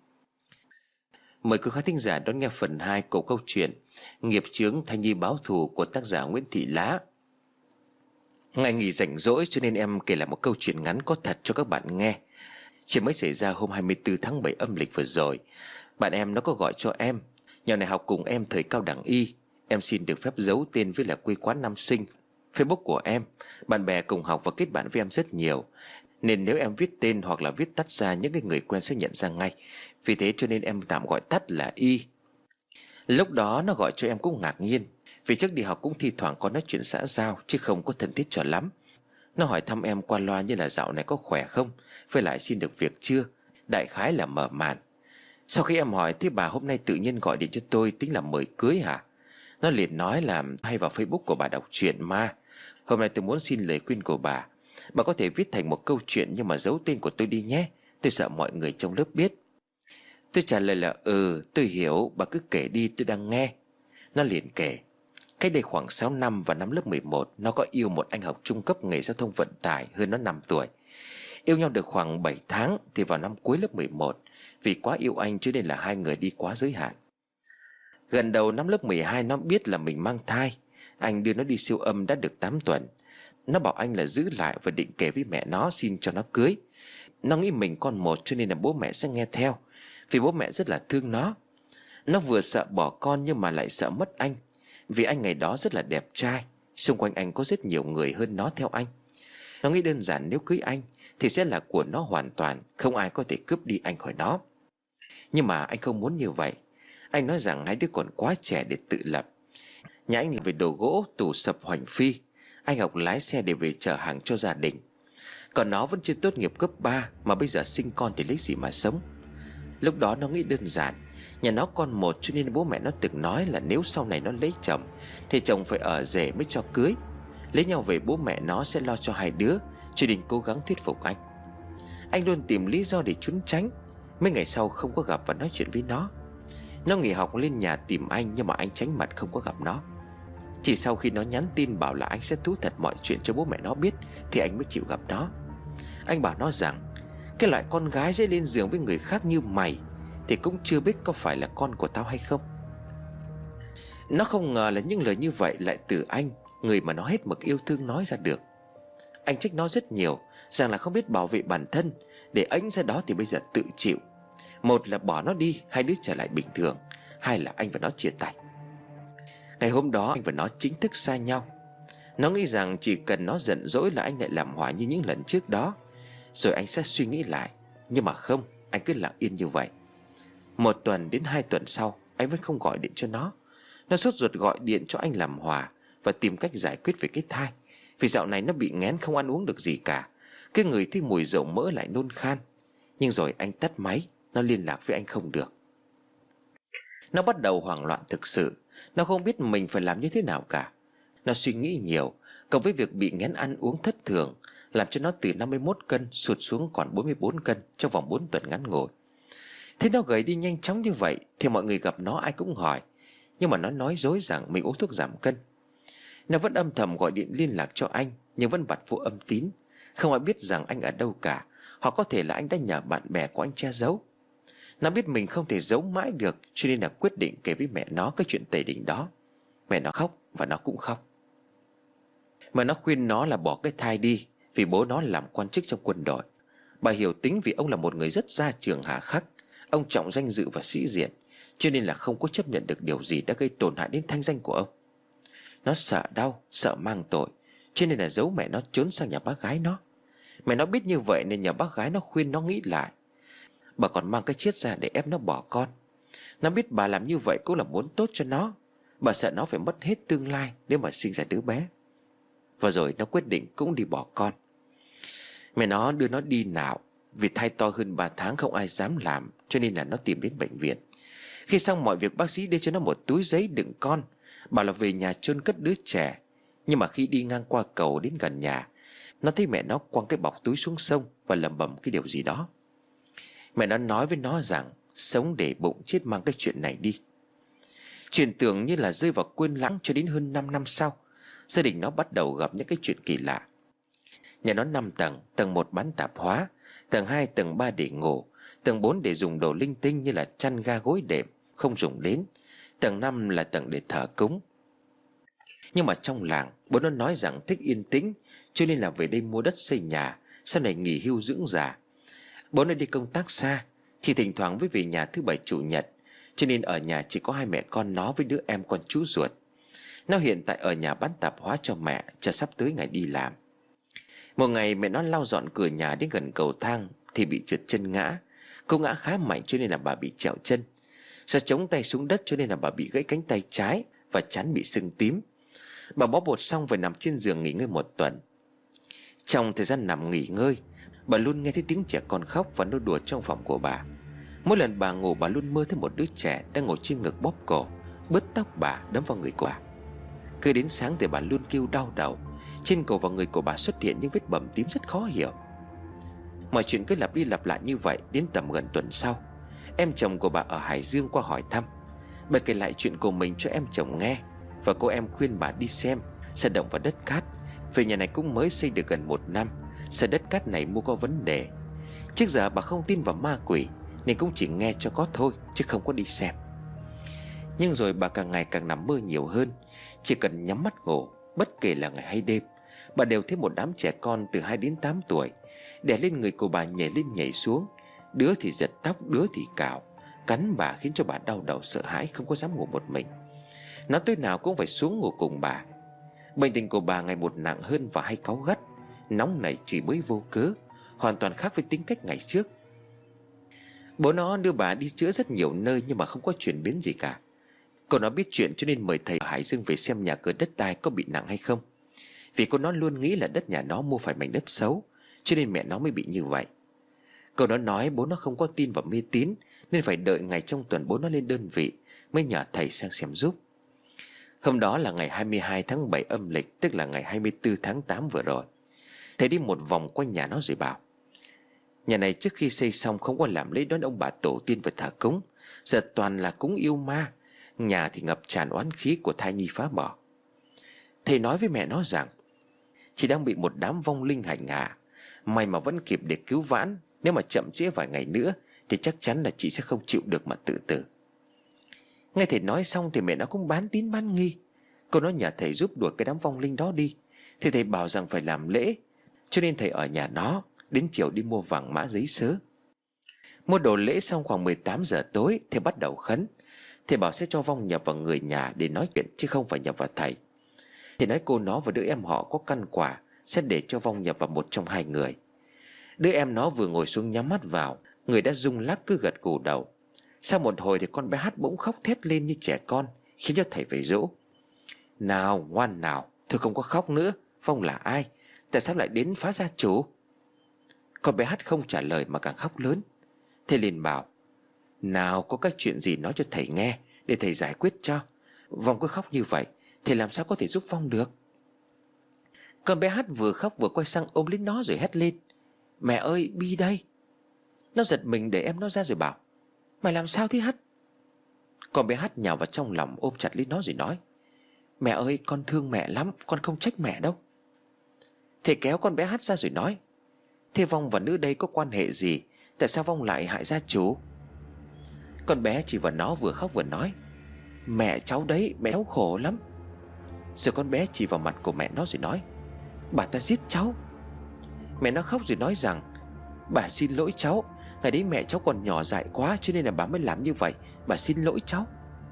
Mời quý khán thính giả đón nghe phần hai của câu chuyện Nghiệp chướng thai nhi báo thù của tác giả Nguyễn Thị Lá. Ngày nghỉ rảnh rỗi cho nên em kể lại một câu chuyện ngắn có thật cho các bạn nghe. Chuyện mới xảy ra hôm hai mươi tư tháng bảy âm lịch vừa rồi. Bạn em nó có gọi cho em. Nhỏ này học cùng em thời cao đẳng y. Em xin được phép giấu tên với là quê quán năm sinh, Facebook của em. Bạn bè cùng học và kết bạn với em rất nhiều, nên nếu em viết tên hoặc là viết tắt ra, những người quen sẽ nhận ra ngay. Vì thế cho nên em tạm gọi tắt là Y. Lúc đó nó gọi cho em cũng ngạc nhiên, vì trước đi học cũng thi thoảng có nói chuyện xã giao, chứ không có thân thiết cho lắm. Nó hỏi thăm em qua loa như là dạo này có khỏe không, với lại xin được việc chưa, đại khái là mở màn. Sau khi em hỏi thế bà hôm nay tự nhiên gọi điện cho tôi, tính là mời cưới hả? Nó liền nói là hay vào Facebook của bà đọc truyện ma. Hôm nay tôi muốn xin lời khuyên của bà. Bà có thể viết thành một câu chuyện nhưng mà giấu tên của tôi đi nhé, tôi sợ mọi người trong lớp biết. Tôi trả lời là ừ tôi hiểu, bà cứ kể đi, tôi đang nghe. Nó liền kể: cách đây khoảng sáu năm vào năm lớp mười một, nó có yêu một anh học trung cấp nghề giao thông vận tải hơn nó năm tuổi. Yêu nhau được khoảng bảy tháng thì vào năm cuối lớp mười một, vì quá yêu anh cho nên là hai người đi quá giới hạn. Gần đầu năm lớp mười hai nó biết là mình mang thai. Anh đưa nó đi siêu âm đã được tám tuần. Nó bảo anh là giữ lại và định kể với mẹ nó xin cho nó cưới. Nó nghĩ mình con một cho nên là bố mẹ sẽ nghe theo, vì bố mẹ rất là thương nó. Nó vừa sợ bỏ con nhưng mà lại sợ mất anh. Vì anh ngày đó rất là đẹp trai, xung quanh anh có rất nhiều người hơn nó theo anh. Nó nghĩ đơn giản nếu cưới anh thì sẽ là của nó hoàn toàn, không ai có thể cướp đi anh khỏi nó. Nhưng mà anh không muốn như vậy. Anh nói rằng hai đứa còn quá trẻ để tự lập. Nhà anh về đồ gỗ, tủ sập hoành phi. Anh học lái xe để về chở hàng cho gia đình. Còn nó vẫn chưa tốt nghiệp cấp ba, mà bây giờ sinh con thì lấy gì mà sống. Lúc đó nó nghĩ đơn giản, nhà nó con một cho nên bố mẹ nó từng nói là nếu sau này nó lấy chồng thì chồng phải ở rể mới cho cưới. Lấy nhau về bố mẹ nó sẽ lo cho hai đứa, cho nên cố gắng thuyết phục anh. Anh luôn tìm lý do để trốn tránh. Mấy ngày sau không có gặp và nói chuyện với nó. Nó nghỉ học lên nhà tìm anh, nhưng mà anh tránh mặt không có gặp nó. Chỉ sau khi nó nhắn tin bảo là anh sẽ thú thật mọi chuyện cho bố mẹ nó biết thì anh mới chịu gặp nó. Anh bảo nó rằng cái loại con gái dễ lên giường với người khác như mày thì cũng chưa biết có phải là con của tao hay không. Nó không ngờ là những lời như vậy lại từ anh, người mà nó hết mực yêu thương, nói ra được. Anh trách nó rất nhiều, rằng là không biết bảo vệ bản thân, để anh ra đó thì bây giờ tự chịu. Một là bỏ nó đi, hai đứa trở lại bình thường. Hai là anh và nó chia tay. Ngày hôm đó anh và nó chính thức xa nhau. Nó nghĩ rằng chỉ cần nó giận dỗi là anh lại làm hòa như những lần trước đó, rồi anh sẽ suy nghĩ lại. Nhưng mà không, anh cứ lặng yên như vậy. Một tuần đến hai tuần sau, anh vẫn không gọi điện cho nó. Nó sốt ruột gọi điện cho anh làm hòa và tìm cách giải quyết về cái thai. Vì dạo này nó bị nghén không ăn uống được gì cả. Cái người thấy mùi dầu mỡ lại nôn khan. Nhưng rồi anh tắt máy, nó liên lạc với anh không được. Nó bắt đầu hoảng loạn thực sự. Nó không biết mình phải làm như thế nào cả. Nó suy nghĩ nhiều, cộng với việc bị nghén ăn uống thất thường, làm cho nó từ năm mươi mốt cân sụt xuống còn bốn mươi bốn cân trong vòng bốn tuần ngắn ngủi. Thế nó gầy đi nhanh chóng như vậy thì mọi người gặp nó ai cũng hỏi. Nhưng mà nó nói dối rằng mình uống thuốc giảm cân. Nó vẫn âm thầm gọi điện liên lạc cho anh, nhưng vẫn bật vô âm tín. Không ai biết rằng anh ở đâu cả. Hoặc có thể là anh đã nhờ bạn bè của anh che giấu. Nó biết mình không thể giấu mãi được, cho nên là quyết định kể với mẹ nó cái chuyện tày đình đó. Mẹ nó khóc và nó cũng khóc. Mà nó khuyên nó là bỏ cái thai đi, vì bố nó làm quan chức trong quân đội. Bà hiểu tính vì ông là một người rất gia trưởng hà khắc. Ông trọng danh dự và sĩ diện, cho nên là không có chấp nhận được điều gì đã gây tổn hại đến thanh danh của ông. Nó sợ đau, sợ mang tội, cho nên là giấu mẹ nó trốn sang nhà bác gái nó. Mẹ nó biết như vậy nên nhà bác gái nó khuyên nó nghĩ lại. Bà còn mang cái chiết ra để ép nó bỏ con. Nó biết bà làm như vậy cũng là muốn tốt cho nó. Bà sợ nó phải mất hết tương lai nếu mà sinh ra đứa bé. Và rồi nó quyết định cũng đi bỏ con. Mẹ nó đưa nó đi nạo. Vì thai to hơn ba tháng không ai dám làm, cho nên là nó tìm đến bệnh viện. Khi xong mọi việc, bác sĩ đưa cho nó một túi giấy đựng con, bảo là về nhà chôn cất đứa trẻ. Nhưng mà khi đi ngang qua cầu đến gần nhà, nó thấy mẹ nó quăng cái bọc túi xuống sông và lẩm bẩm cái điều gì đó. Mẹ nó nói với nó rằng sống để bụng, chết mang cái chuyện này đi. Chuyện tưởng như là rơi vào quên lãng cho đến hơn năm năm sau. Gia đình nó bắt đầu gặp những cái chuyện kỳ lạ. Nhà nó năm tầng, tầng một bán tạp hóa, tầng hai, tầng ba để ngủ, tầng bốn để dùng đồ linh tinh như là chăn ga gối đệm, không dùng đến. Tầng năm là tầng để thờ cúng. Nhưng mà trong làng, bố nó nói rằng thích yên tĩnh, cho nên là về đây mua đất xây nhà, sau này nghỉ hưu dưỡng già. Bố nó đi công tác xa, chỉ thỉnh thoảng mới về nhà thứ bảy chủ nhật, cho nên ở nhà chỉ có hai mẹ con nó với đứa em con chú ruột. Nó hiện tại ở nhà bán tạp hóa cho mẹ, chờ sắp tới ngày đi làm. Một ngày mẹ nó lau dọn cửa nhà đến gần cầu thang thì bị trượt chân ngã. Cô ngã khá mạnh cho nên là bà bị trẹo chân. Do chống tay xuống đất cho nên là bà bị gãy cánh tay trái và trán bị sưng tím. Bà bó bột xong phải nằm trên giường nghỉ ngơi một tuần. Trong thời gian nằm nghỉ ngơi, bà luôn nghe thấy tiếng trẻ con khóc và nô đùa trong phòng của bà. Mỗi lần bà ngủ, bà luôn mơ thấy một đứa trẻ đang ngồi trên ngực bóp cổ, bứt tóc bà, đấm vào người của bà. Cứ đến sáng thì bà luôn kêu đau đầu. Trên cổ và người của bà xuất hiện những vết bầm tím rất khó hiểu. Mọi chuyện cứ lặp đi lặp lại như vậy. Đến tầm gần tuần sau, em chồng của bà ở Hải Dương qua hỏi thăm. Bà kể lại chuyện của mình cho em chồng nghe, và cô em khuyên bà đi xem sân động và đất cát. Về nhà này cũng mới xây được gần một năm, sân đất cát này mua có vấn đề. Trước giờ bà không tin vào ma quỷ nên cũng chỉ nghe cho có thôi, chứ không có đi xem. Nhưng rồi bà càng ngày càng nằm mơ nhiều hơn. Chỉ cần nhắm mắt ngủ, bất kể là ngày hay đêm, bà đều thấy một đám trẻ con từ hai đến tám tuổi đè lên người của bà, nhảy lên nhảy xuống. Đứa thì giật tóc, đứa thì cào, cắn bà, khiến cho bà đau đầu sợ hãi, không có dám ngủ một mình. Nó tối nào cũng phải xuống ngủ cùng bà. Bệnh tình của bà ngày một nặng hơn và hay cáu gắt, nóng nảy chỉ bới vô cớ, hoàn toàn khác với tính cách ngày trước. Bố nó đưa bà đi chữa rất nhiều nơi nhưng mà không có chuyển biến gì cả. Cô nó biết chuyện cho nên mời thầy ở Hải Dương về xem nhà cửa đất đai có bị nặng hay không. Vì cô nó luôn nghĩ là đất nhà nó mua phải mảnh đất xấu, cho nên mẹ nó mới bị như vậy. Cô nó nói bố nó không có tin vào mê tín, nên phải đợi ngày trong tuần bố nó lên đơn vị mới nhờ thầy sang xem giúp. Hôm đó là ngày hai mươi hai tháng bảy âm lịch, tức là ngày hai mươi tư tháng tám vừa rồi. Thầy đi một vòng quanh nhà nó rồi bảo: nhà này trước khi xây xong không có làm lễ đón ông bà tổ tiên và thờ cúng, giờ toàn là cúng yêu ma. Nhà thì ngập tràn oán khí của thai nhi phá bỏ. Thầy nói với mẹ nó rằng chị đang bị một đám vong linh hành hạ, may mà vẫn kịp để cứu vãn. Nếu mà chậm trễ vài ngày nữa thì chắc chắn là chị sẽ không chịu được mà tự tử. Nghe thầy nói xong thì mẹ nó cũng bán tín bán nghi. Cô nó nhờ thầy giúp đuổi cái đám vong linh đó đi, thì thầy bảo rằng phải làm lễ, cho nên thầy ở nhà nó, đến chiều đi mua vàng mã giấy sớ. Mua đồ lễ xong khoảng mười tám giờ tối, thầy bắt đầu khấn. Thầy bảo sẽ cho vong nhập vào người nhà để nói chuyện, chứ không phải nhập vào thầy. Thầy nói cô nó và đứa em họ có căn quả, sẽ để cho vong nhập vào một trong hai người. Đứa em nó vừa ngồi xuống nhắm mắt vào, người đã rung lắc cứ gật gù đầu. Sau một hồi thì con bé Hát bỗng khóc thét lên như trẻ con, khiến cho thầy phải dỗ: nào ngoan nào, thôi không có khóc nữa. Vong là ai? Tại sao lại đến phá gia chủ? Con bé Hát không trả lời mà càng khóc lớn. Thầy liền bảo: nào có cái chuyện gì nói cho thầy nghe, để thầy giải quyết cho. Vong cứ khóc như vậy, thầy làm sao có thể giúp vong được? Con bé Hát vừa khóc vừa quay sang ôm lấy nó rồi hét lên: mẹ ơi, Bi đây. Nó giật mình để em nó ra rồi bảo: mày làm sao thế Hát? Con bé Hát nhào vào trong lòng ôm chặt lấy nó rồi nói: mẹ ơi, con thương mẹ lắm, con không trách mẹ đâu. Thầy kéo con bé Hát ra rồi nói: thế vong và nữ đây có quan hệ gì? Tại sao vong lại hại gia chủ? Con bé chỉ vào nó vừa khóc vừa nói: mẹ cháu đấy, mẹ đau khổ lắm. Rồi con bé chỉ vào mặt của mẹ nó rồi nói: bà ta giết cháu. Mẹ nó khóc rồi nói rằng: bà xin lỗi cháu, ngày đấy mẹ cháu còn nhỏ dại quá, cho nên là bà mới làm như vậy. Bà xin lỗi cháu.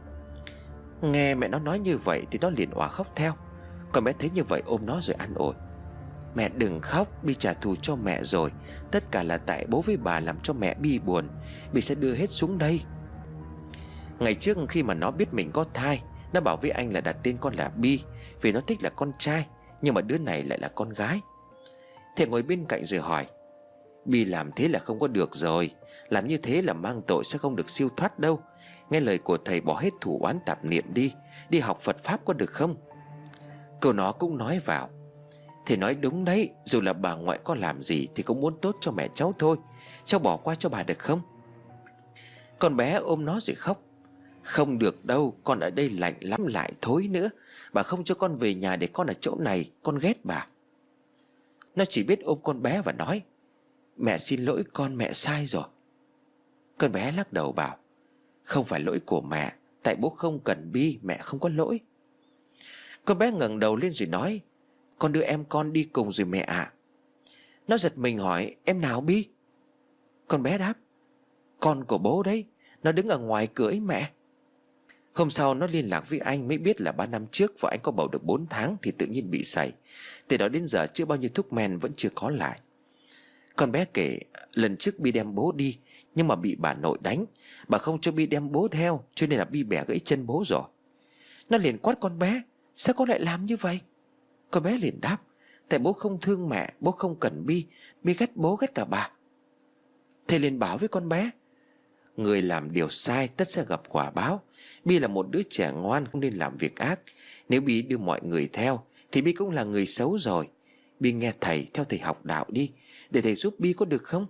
Nghe mẹ nó nói như vậy thì nó liền òa khóc theo. Con bé thấy như vậy ôm nó rồi an ủi: mẹ đừng khóc, Bi trả thù cho mẹ rồi. Tất cả là tại bố với bà làm cho mẹ Bi buồn. Bi sẽ đưa hết xuống đây. Ngày trước khi mà nó biết mình có thai, nó bảo với anh là đặt tên con là Bi, vì nó thích là con trai, nhưng mà đứa này lại là con gái. Thầy ngồi bên cạnh rồi hỏi: Bi làm thế là không có được rồi. Làm như thế là mang tội, sẽ không được siêu thoát đâu. Nghe lời của thầy bỏ hết thủ oán tạp niệm đi, đi học Phật Pháp có được không? Câu nó cũng nói vào: thầy nói đúng đấy, dù là bà ngoại có làm gì thì cũng muốn tốt cho mẹ cháu thôi. Cháu bỏ qua cho bà được không? Con bé ôm nó rồi khóc: không được đâu, con ở đây lạnh lắm lại thối nữa. Bà không cho con về nhà để con ở chỗ này, con ghét bà. Nó chỉ biết ôm con bé và nói: mẹ xin lỗi con, mẹ sai rồi. Con bé lắc đầu bảo: không phải lỗi của mẹ, tại bố không cần Bi, mẹ không có lỗi. Con bé ngẩng đầu lên rồi nói: con đưa em con đi cùng rồi mẹ ạ. Nó giật mình hỏi: em nào Bi? Con bé đáp: con của bố đấy, nó đứng ở ngoài cửa ấy mẹ. Hôm sau nó liên lạc với anh mới biết là ba năm trước vợ anh có bầu được bốn tháng thì tự nhiên bị sảy. Từ đó đến giờ chưa bao nhiêu thuốc men vẫn chưa có lại. Con bé kể lần trước Bi đem bố đi, nhưng mà bị bà nội đánh. Bà không cho Bi đem bố theo, cho nên là Bi bẻ gãy chân bố rồi. Nó liền quát con bé: sao con lại làm như vậy? Con bé liền đáp: tại bố không thương mẹ, bố không cần Bi, Bi ghét bố ghét cả bà. Thầy liền bảo với con bé: người làm điều sai tất sẽ gặp quả báo. Bi là một đứa trẻ ngoan, không nên làm việc ác. Nếu Bi đưa mọi người theo thì Bi cũng là người xấu rồi. Bi nghe thầy, theo thầy học đạo đi, để thầy giúp Bi có được không?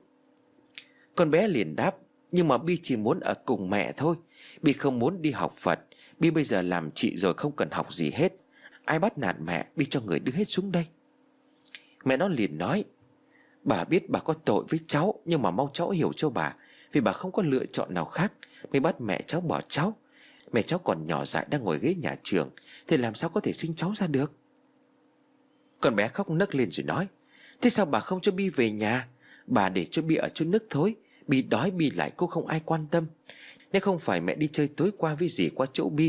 Con bé liền đáp: nhưng mà Bi chỉ muốn ở cùng mẹ thôi. Bi không muốn đi học Phật. Bi bây giờ làm chị rồi, không cần học gì hết. Ai bắt nạt mẹ, Bi cho người đưa hết xuống đây. Mẹ nó liền nói: bà biết bà có tội với cháu, nhưng mà mong cháu hiểu cho bà, vì bà không có lựa chọn nào khác mới bắt mẹ cháu bỏ cháu. Mẹ cháu còn nhỏ dại đang ngồi ghế nhà trường, thì làm sao có thể sinh cháu ra được? Con bé khóc nấc lên rồi nói: thế sao bà không cho Bi về nhà? Bà để cho Bi ở chỗ nước thối. Bi đói Bi lại cũng không ai quan tâm. Nếu không phải mẹ đi chơi tối qua với dì qua chỗ Bi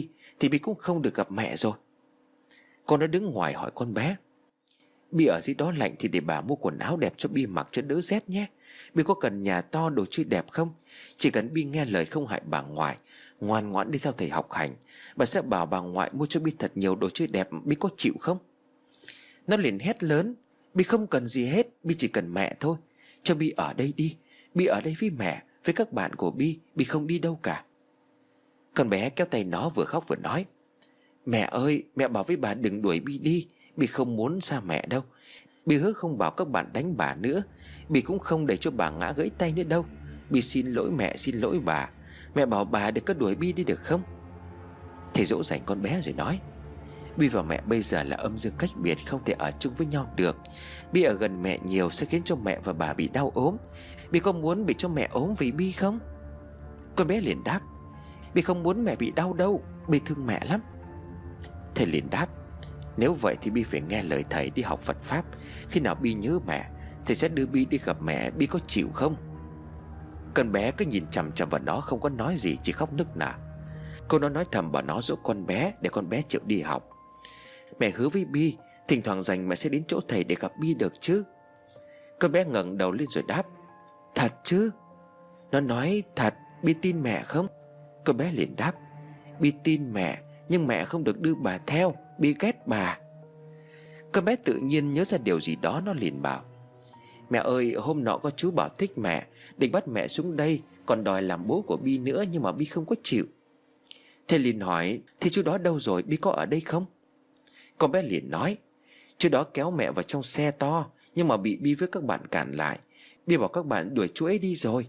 thì Bi cũng không được gặp mẹ rồi. Con đã đứng ngoài hỏi con bé: Bi ở dưới đó lạnh thì để bà mua quần áo đẹp cho Bi mặc cho đỡ rét nhé. Bi có cần nhà to đồ chơi đẹp không? Chỉ cần Bi nghe lời không hại bà ngoại, ngoan ngoãn đi theo thầy học hành, bà sẽ bảo bà ngoại mua cho Bi thật nhiều đồ chơi đẹp. Bi có chịu không? Nó liền hét lớn: Bi không cần gì hết, Bi chỉ cần mẹ thôi. Cho Bi ở đây đi, Bi ở đây với mẹ, với các bạn của Bi, Bi không đi đâu cả. Con bé kéo tay nó vừa khóc vừa nói: Mẹ ơi, mẹ bảo với bà đừng đuổi Bi đi, Bi không muốn xa mẹ đâu. Bi hứa không bảo các bạn đánh bà nữa, Bi cũng không để cho bà ngã gãy tay nữa đâu. Bi xin lỗi mẹ, xin lỗi bà. Mẹ bảo bà đừng có đuổi Bi đi được không? Thầy dỗ dành con bé rồi nói: Bi và mẹ bây giờ là âm dương cách biệt, không thể ở chung với nhau được. Bi ở gần mẹ nhiều sẽ khiến cho mẹ và bà bị đau ốm. Bi có muốn bị cho mẹ ốm vì Bi không? Con bé liền đáp: Bi không muốn mẹ bị đau đâu, Bi thương mẹ lắm. Thầy liền đáp: Nếu vậy thì Bi phải nghe lời thầy đi học Phật Pháp. Khi nào Bi nhớ mẹ, thầy sẽ đưa Bi đi gặp mẹ. Bi có chịu không? Con bé cứ nhìn chằm chằm vào nó, không có nói gì, chỉ khóc nức nở. Cô nó nói thầm bảo nó dỗ con bé để con bé chịu đi học. Mẹ hứa với Bi thỉnh thoảng rảnh mẹ sẽ đến chỗ thầy để gặp Bi được chứ? Con bé ngẩng đầu lên rồi đáp: Thật chứ? Nó nói thật. Bi tin mẹ không? Con bé liền đáp: Bi tin mẹ, nhưng mẹ không được đưa bà theo, Bi ghét bà. Con bé tự nhiên nhớ ra điều gì đó, nó liền bảo: Mẹ ơi, hôm nọ có chú bảo thích mẹ, định bắt mẹ xuống đây, còn đòi làm bố của Bi nữa, nhưng mà Bi không có chịu. Thầy liền hỏi: Thì chú đó đâu rồi, Bi có ở đây không? Con bé liền nói: Chú đó kéo mẹ vào trong xe to, nhưng mà bị Bi với các bạn cản lại. Bi bảo các bạn đuổi chú ấy đi rồi.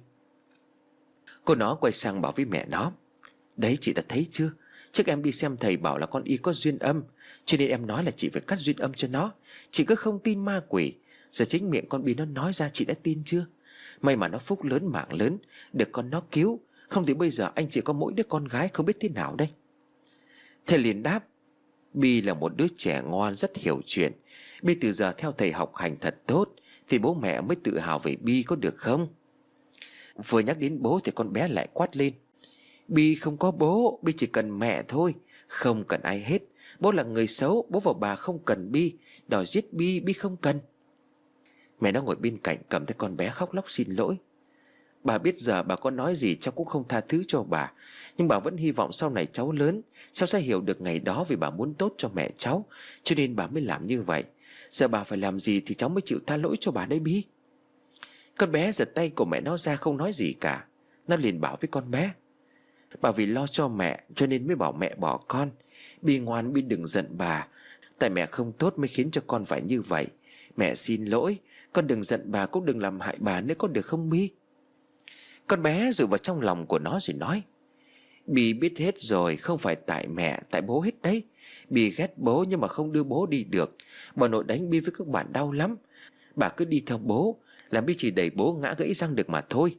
Cô nó quay sang bảo với mẹ nó: Đấy, chị đã thấy chưa? Trước em đi xem thầy bảo là con Y có duyên âm, cho nên em nói là chị phải cắt duyên âm cho nó. Chị cứ không tin ma quỷ. Giờ chính miệng con Bi nó nói ra, chị đã tin chưa? May mà nó phúc lớn mạng lớn, được con nó cứu. Không thì bây giờ anh chỉ có mỗi đứa con gái, không biết thế nào đây. Thầy liền đáp: Bi là một đứa trẻ ngoan, rất hiểu chuyện. Bi từ giờ theo thầy học hành thật tốt, thì bố mẹ mới tự hào về Bi, có được không? Vừa nhắc đến bố thì con bé lại quát lên: Bi không có bố, Bi chỉ cần mẹ thôi, không cần ai hết. Bố là người xấu, bố và bà không cần Bi, đòi giết Bi, Bi không cần. Mẹ nó ngồi bên cạnh cầm thấy con bé khóc lóc xin lỗi: Bà biết giờ bà có nói gì cháu cũng không tha thứ cho bà, nhưng bà vẫn hy vọng sau này cháu lớn, cháu sẽ hiểu được ngày đó, vì bà muốn tốt cho mẹ cháu, cho nên bà mới làm như vậy. Giờ bà phải làm gì thì cháu mới chịu tha lỗi cho bà đây Bi. Con bé giật tay của mẹ nó ra, không nói gì cả. Nó liền bảo với con bé: Bà vì lo cho mẹ cho nên mới bảo mẹ bỏ con. Bi ngoan, Bi đừng giận bà. Tại mẹ không tốt mới khiến cho con phải như vậy. Mẹ xin lỗi, con đừng giận bà, cũng đừng làm hại bà nữa, có được không Bi? Con bé dựa vào trong lòng của nó rồi nói: Bi biết hết rồi, không phải tại mẹ, tại bố hết đấy. Bi ghét bố nhưng mà không đưa bố đi được. Bà nội đánh Bi với các bạn đau lắm. Bà cứ đi theo bố, làm Bi chỉ đẩy bố ngã gãy răng được mà thôi.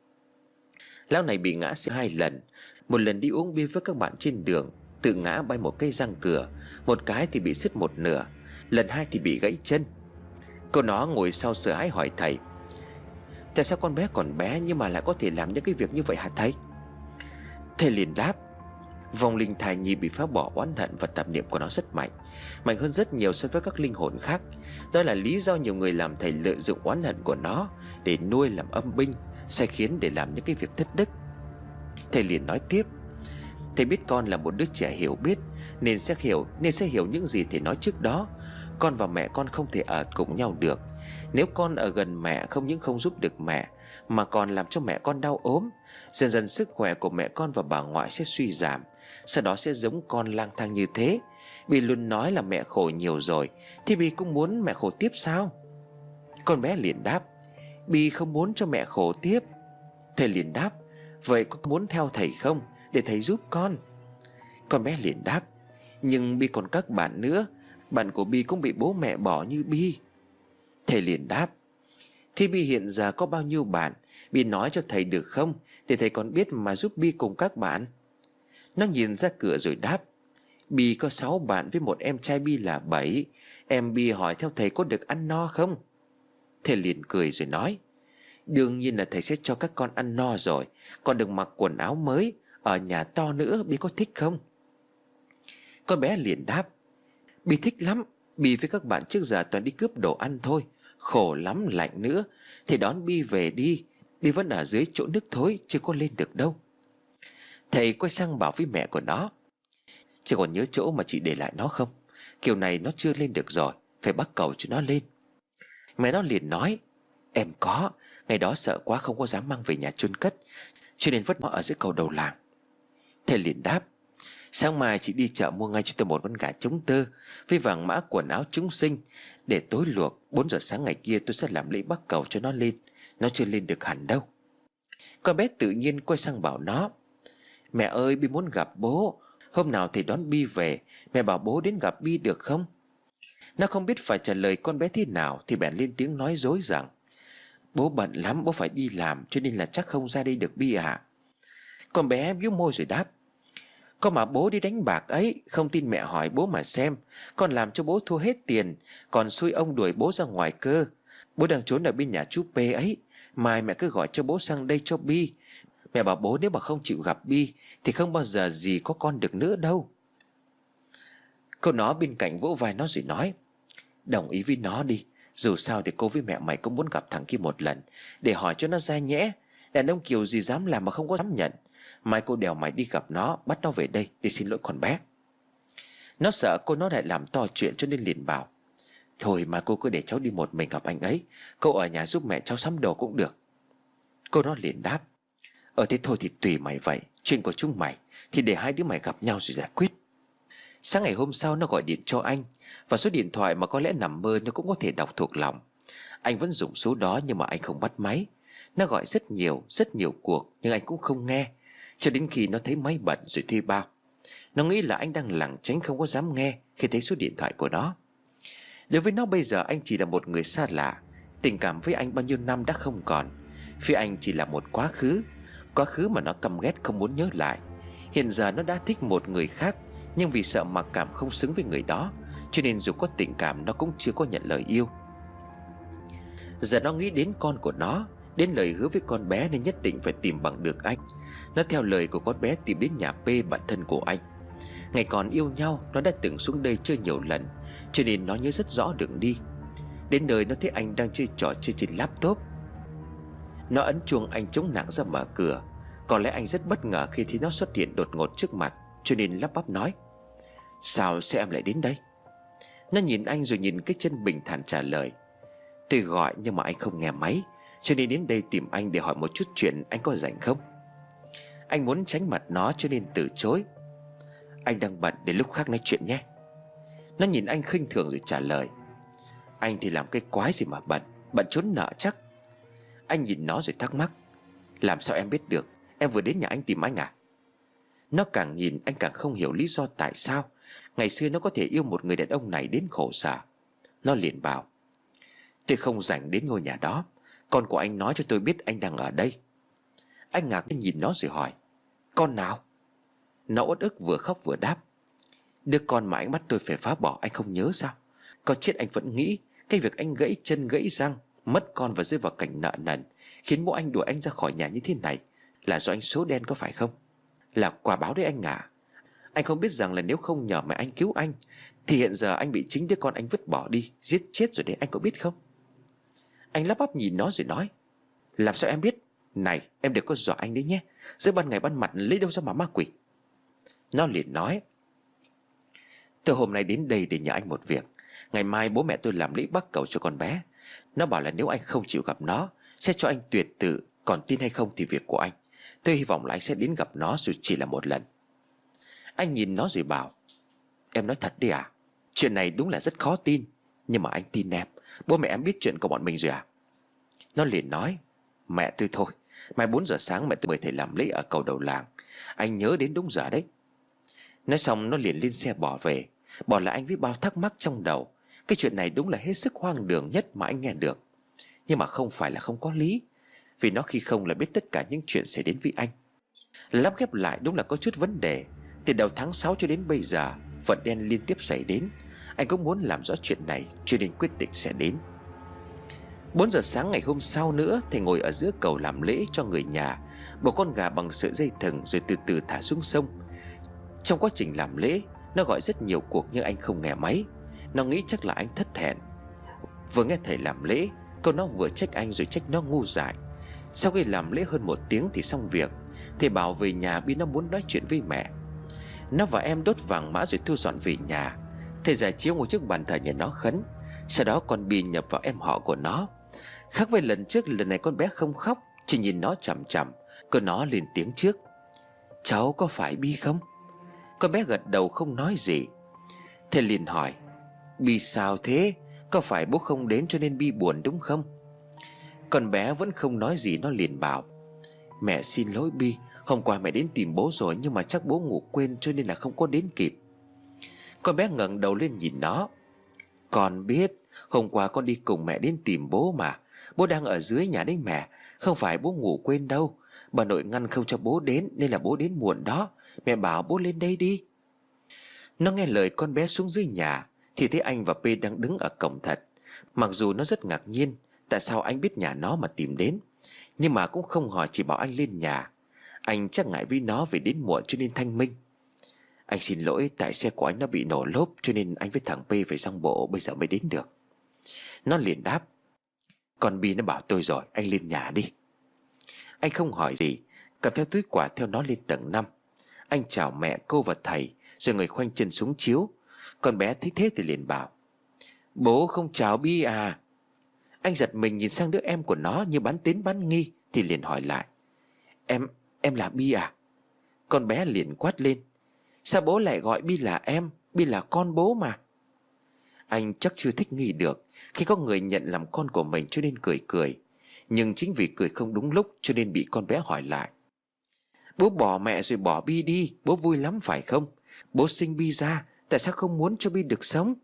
Lão này bị ngã hai lần. Một lần đi uống bia với các bạn trên đường, tự ngã bay một cây răng cửa, một cái thì bị sứt một nửa, lần hai thì bị gãy chân. Cô nó ngồi sau sợ hãi hỏi thầy: Tại sao con bé còn bé nhưng mà lại có thể làm những cái việc như vậy hả thầy? Thầy liền đáp: Vong linh thai nhi bị phá bỏ oán hận và tạp niệm của nó rất mạnh, mạnh hơn rất nhiều so với các linh hồn khác. Đó là lý do nhiều người làm thầy lợi dụng oán hận của nó để nuôi làm âm binh, sai khiến để làm những cái việc thất đức. Thầy liền nói tiếp: Thầy biết con là một đứa trẻ hiểu biết, nên sẽ hiểu nên sẽ hiểu những gì thầy nói trước đó. Con và mẹ con không thể ở cùng nhau được. Nếu con ở gần mẹ, không những không giúp được mẹ mà còn làm cho mẹ con đau ốm. Dần dần sức khỏe của mẹ con và bà ngoại sẽ suy giảm, sau đó sẽ giống con lang thang như thế. Bi luôn nói là mẹ khổ nhiều rồi, thì Bi cũng muốn mẹ khổ tiếp sao? Con bé liền đáp: Bi không muốn cho mẹ khổ tiếp. Thầy liền đáp: Vậy con muốn theo thầy không, để thầy giúp con? Con bé liền đáp: Nhưng Bi còn các bạn nữa, bạn của Bi cũng bị bố mẹ bỏ như Bi. Thầy liền đáp: Thì Bi hiện giờ có bao nhiêu bạn, Bi nói cho thầy được không, để thầy còn biết mà giúp Bi cùng các bạn. Nó nhìn ra cửa rồi đáp: Bi có sáu bạn với một em trai Bi là bảy. Em Bi hỏi theo thầy có được ăn no không? Thầy liền cười rồi nói: Đương nhiên là thầy sẽ cho các con ăn no rồi, còn được mặc quần áo mới, ở nhà to nữa, Bi có thích không? Con bé liền đáp: Bi thích lắm. Bi với các bạn trước giờ toàn đi cướp đồ ăn thôi. Khổ lắm, lạnh nữa. Thì đón Bi về đi. Bi vẫn ở dưới chỗ nước thối, chưa có lên được đâu. Thầy quay sang bảo với mẹ của nó: Chị còn nhớ chỗ mà chị để lại nó không? Kiểu này nó chưa lên được rồi, phải bắt cầu cho nó lên. Mẹ nó liền nói: Em có. Ngày đó sợ quá không có dám mang về nhà chôn cất, cho nên vứt nó ở dưới cầu đầu làng. Thầy liền đáp: Sáng mai chị đi chợ mua ngay cho tôi một con gà trống tơ với vàng mã quần áo chúng sinh, để tối luộc. Bốn giờ sáng ngày kia tôi sẽ làm lễ bắt cầu cho nó lên. Nó chưa lên được hẳn đâu. Con bé tự nhiên quay sang bảo nó: Mẹ ơi, Bi muốn gặp bố. Hôm nào thầy đón Bi về, mẹ bảo bố đến gặp Bi được không? Nó không biết phải trả lời con bé thế nào, thì bèn lên tiếng nói dối rằng: Bố bận lắm, bố phải đi làm, cho nên là chắc không ra đây được Bi ạ. Con bé bĩu môi rồi đáp: Có mà bố đi đánh bạc ấy. Không tin mẹ hỏi bố mà xem. Con làm cho bố thua hết tiền, còn xui ông đuổi bố ra ngoài cơ. Bố đang trốn ở bên nhà chú P ấy. Mai mẹ cứ gọi cho bố sang đây cho Bi. Mẹ bảo bố nếu mà không chịu gặp Bi thì không bao giờ gì có con được nữa đâu. Cô nó bên cạnh vỗ vai nó rồi nói: Đồng ý với nó đi. Dù sao thì cô với mẹ mày cũng muốn gặp thằng kia một lần, để hỏi cho nó ra nhẽ. Đàn ông kiểu gì dám làm mà không có dám nhận. Mai cô đèo mày đi gặp nó, bắt nó về đây để xin lỗi con bé. Nó sợ cô nó lại làm to chuyện, cho nên liền bảo: Thôi mà cô cứ để cháu đi một mình gặp anh ấy. Cậu ở nhà giúp mẹ cháu sắm đồ cũng được. Cô nó liền đáp: Ờ thế thôi thì tùy mày vậy. Chuyện của chúng mày thì để hai đứa mày gặp nhau rồi giải quyết. Sáng ngày hôm sau nó gọi điện cho anh, và số điện thoại mà có lẽ nằm mơ nó cũng có thể đọc thuộc lòng. Anh vẫn dùng số đó nhưng mà anh không bắt máy. Nó gọi rất nhiều, rất nhiều cuộc nhưng anh cũng không nghe, cho đến khi nó thấy máy bận rồi thuê bao. Nó nghĩ là anh đang lảng tránh không có dám nghe khi thấy số điện thoại của nó. Đối với nó bây giờ anh chỉ là một người xa lạ. Tình cảm với anh bao nhiêu năm đã không còn. Phía anh chỉ là một quá khứ. Quá khứ mà nó căm ghét không muốn nhớ lại. Hiện giờ nó đã thích một người khác, nhưng vì sợ mặc cảm không xứng với người đó, cho nên dù có tình cảm nó cũng chưa có nhận lời yêu. Giờ nó nghĩ đến con của nó, đến lời hứa với con bé, nên nhất định phải tìm bằng được anh. Nó theo lời của con bé tìm đến nhà P, bạn thân của anh. Ngày còn yêu nhau nó đã từng xuống đây chơi nhiều lần, cho nên nó nhớ rất rõ đường đi. Đến nơi nó thấy anh đang chơi trò chơi trên laptop. Nó ấn chuông, anh chống nặng ra mở cửa. Có lẽ anh rất bất ngờ khi thấy nó xuất hiện đột ngột trước mặt, cho nên lắp bắp nói: Sao sẽ em lại đến đây? Nó nhìn anh rồi nhìn cái chân bình thản trả lời: Tôi gọi nhưng mà anh không nghe máy, cho nên đến đây tìm anh để hỏi một chút chuyện. Anh có rảnh không? Anh muốn tránh mặt nó cho nên từ chối: Anh đang bận, để lúc khác nói chuyện nhé. Nó nhìn anh khinh thường rồi trả lời: Anh thì làm cái quái gì mà bận? Bận trốn nợ chắc. Anh nhìn nó rồi thắc mắc: Làm sao em biết được? Em vừa đến nhà anh tìm anh à? Nó càng nhìn anh càng không hiểu lý do tại sao ngày xưa nó có thể yêu một người đàn ông này đến khổ sở. Nó liền bảo: Tôi không rảnh đến ngôi nhà đó. Con của anh nói cho tôi biết anh đang ở đây. Anh ngạc nhiên nhìn nó rồi hỏi: Con nào? Nó uất ức vừa khóc vừa đáp: Đứa con mà anh bắt tôi phải phá bỏ, anh không nhớ sao? Có chết anh vẫn nghĩ cái việc anh gãy chân gãy răng, mất con và rơi vào cảnh nợ nần, khiến bố anh đuổi anh ra khỏi nhà như thế này là do anh số đen có phải không? Là quả báo đấy anh à. Anh không biết rằng là nếu không nhờ mẹ anh cứu anh thì hiện giờ anh bị chính đứa con anh vứt bỏ đi, giết chết rồi đấy, anh có biết không? Anh lắp bắp nhìn nó rồi nói: Làm sao em biết? Này em đừng có dọa anh đấy nhé. Giữa ban ngày ban mặt lấy đâu ra mà ma quỷ. Nó liền nói: Tôi hôm nay đến đây để nhờ anh một việc. Ngày mai bố mẹ tôi làm lễ bắt cầu cho con bé. Nó bảo là nếu anh không chịu gặp nó sẽ cho anh tuyệt tự. Còn tin hay không thì việc của anh. Tôi hy vọng là anh sẽ đến gặp nó dù chỉ là một lần. Anh nhìn nó rồi bảo: Em nói thật đi à? Chuyện này đúng là rất khó tin, nhưng mà anh tin em. Bố mẹ em biết chuyện của bọn mình rồi à? Nó liền nói: Mẹ tôi thôi. Mai bốn giờ sáng mẹ tôi mời thầy làm lễ ở cầu đầu làng. Anh nhớ đến đúng giờ đấy. Nói xong nó liền lên xe bỏ về, bỏ lại anh với bao thắc mắc trong đầu. Cái chuyện này đúng là hết sức hoang đường nhất mà anh nghe được. Nhưng mà không phải là không có lý, vì nó khi không là biết tất cả những chuyện xảy đến với anh. Lắp ghép lại đúng là có chút vấn đề. Từ đầu tháng sáu cho đến bây giờ vận đen liên tiếp xảy đến. Anh cũng muốn làm rõ chuyện này, cho nên quyết định sẽ đến. Bốn giờ sáng ngày hôm sau nữa, thầy ngồi ở giữa cầu làm lễ cho người nhà, buộc con gà bằng sợi dây thừng rồi từ từ thả xuống sông. Trong quá trình làm lễ, Nó gọi rất nhiều cuộc nhưng anh không nghe máy. Nó nghĩ chắc là anh thất hẹn. Vừa nghe thầy làm lễ, câu nó vừa trách anh rồi trách nó ngu dại. Sau khi làm lễ hơn một tiếng thì xong việc. Thầy bảo về nhà Bi nó muốn nói chuyện với mẹ. Nó và em đốt vàng mã rồi thu dọn về nhà. Thầy giải chiếu ngồi trước bàn thờ nhà nó khấn. Sau đó con Bi nhập vào em họ của nó. Khác với lần trước, lần này con bé không khóc, chỉ nhìn nó chằm chằm. Còn nó lên tiếng trước: "Cháu có phải Bi không?" Con bé gật đầu không nói gì. Thầy liền hỏi: "Bi sao thế? Có phải bố không đến cho nên Bi buồn đúng không?" Con bé vẫn không nói gì. Nó liền bảo: "Mẹ xin lỗi Bi, hôm qua mẹ đến tìm bố rồi, nhưng mà chắc bố ngủ quên cho nên là không có đến kịp." Con bé ngẩng đầu lên nhìn nó: "Con biết, hôm qua con đi cùng mẹ đến tìm bố mà. Bố đang ở dưới nhà đấy mẹ. Không phải bố ngủ quên đâu. Bà nội ngăn không cho bố đến nên là bố đến muộn đó. Mẹ bảo bố lên đây đi." Nó nghe lời con bé xuống dưới nhà thì thấy anh và P đang đứng ở cổng thật. Mặc dù nó rất ngạc nhiên tại sao anh biết nhà nó mà tìm đến, nhưng mà cũng không hỏi, chỉ bảo anh lên nhà. Anh chắc ngại với nó vì đến muộn cho nên thanh minh: "Anh xin lỗi, tại xe của anh nó bị nổ lốp cho nên anh với thằng P phải sang bộ, bây giờ mới đến được." Nó liền đáp: "Con Bi nó bảo tôi rồi, anh lên nhà đi." Anh không hỏi gì, cầm theo túi quà theo nó lên tầng năm. Anh chào mẹ, cô và thầy rồi ngồi khoanh chân xuống chiếu. Con bé thấy thế thì liền bảo: "Bố không chào Bi à?" Anh giật mình nhìn sang đứa em của nó như bán tín bán nghi thì liền hỏi lại: Em, em là Bi à?" Con bé liền quát lên: "Sao bố lại gọi Bi là em? Bi là con bố mà." Anh chắc chưa thích nghi được khi có người nhận làm con của mình cho nên cười cười. Nhưng chính vì cười không đúng lúc cho nên bị con bé hỏi lại: "Bố bỏ mẹ rồi bỏ Bi đi, bố vui lắm phải không? Bố sinh Bi ra, tại sao không muốn cho Bi được sống?"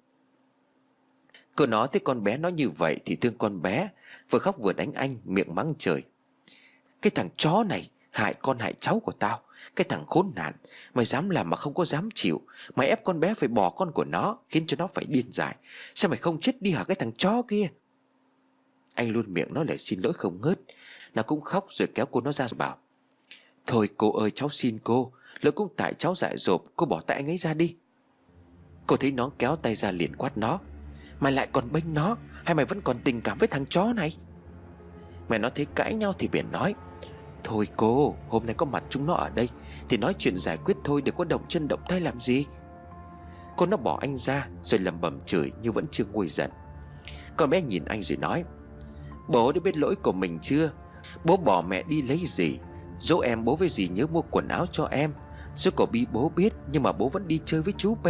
Cô nói thấy con bé nói như vậy thì thương con bé, vừa khóc vừa đánh anh, miệng mắng trời: "Cái thằng chó này hại con hại cháu của tao. Cái thằng khốn nạn, mày dám làm mà không có dám chịu. Mày ép con bé phải bỏ con của nó, khiến cho nó phải điên dại. Sao mày không chết đi hả cái thằng chó kia?" Anh luôn miệng nói lời xin lỗi không ngớt. Nó cũng khóc rồi kéo cô nó ra rồi bảo: "Thôi cô ơi, cháu xin cô, lỗi cũng tại cháu dại dột, cô bỏ tay anh ấy ra đi." Cô thấy nó kéo tay ra liền quát nó: "Mày lại còn bênh nó, hay mày vẫn còn tình cảm với thằng chó này?" Mẹ nó thấy cãi nhau thì bèn nói: "Thôi cô, hôm nay có mặt chúng nó ở đây thì nói chuyện giải quyết thôi, đừng có động chân động tay làm gì." Cô nó bỏ anh ra rồi lẩm bẩm chửi nhưng vẫn chưa nguôi giận. Con bé nhìn anh rồi nói: "Bố đã biết lỗi của mình chưa? Bố bỏ mẹ đi lấy gì? Dỗ em bố với dì nhớ mua quần áo cho em. Dỗ của Bi bố biết, nhưng mà bố vẫn đi chơi với chú P."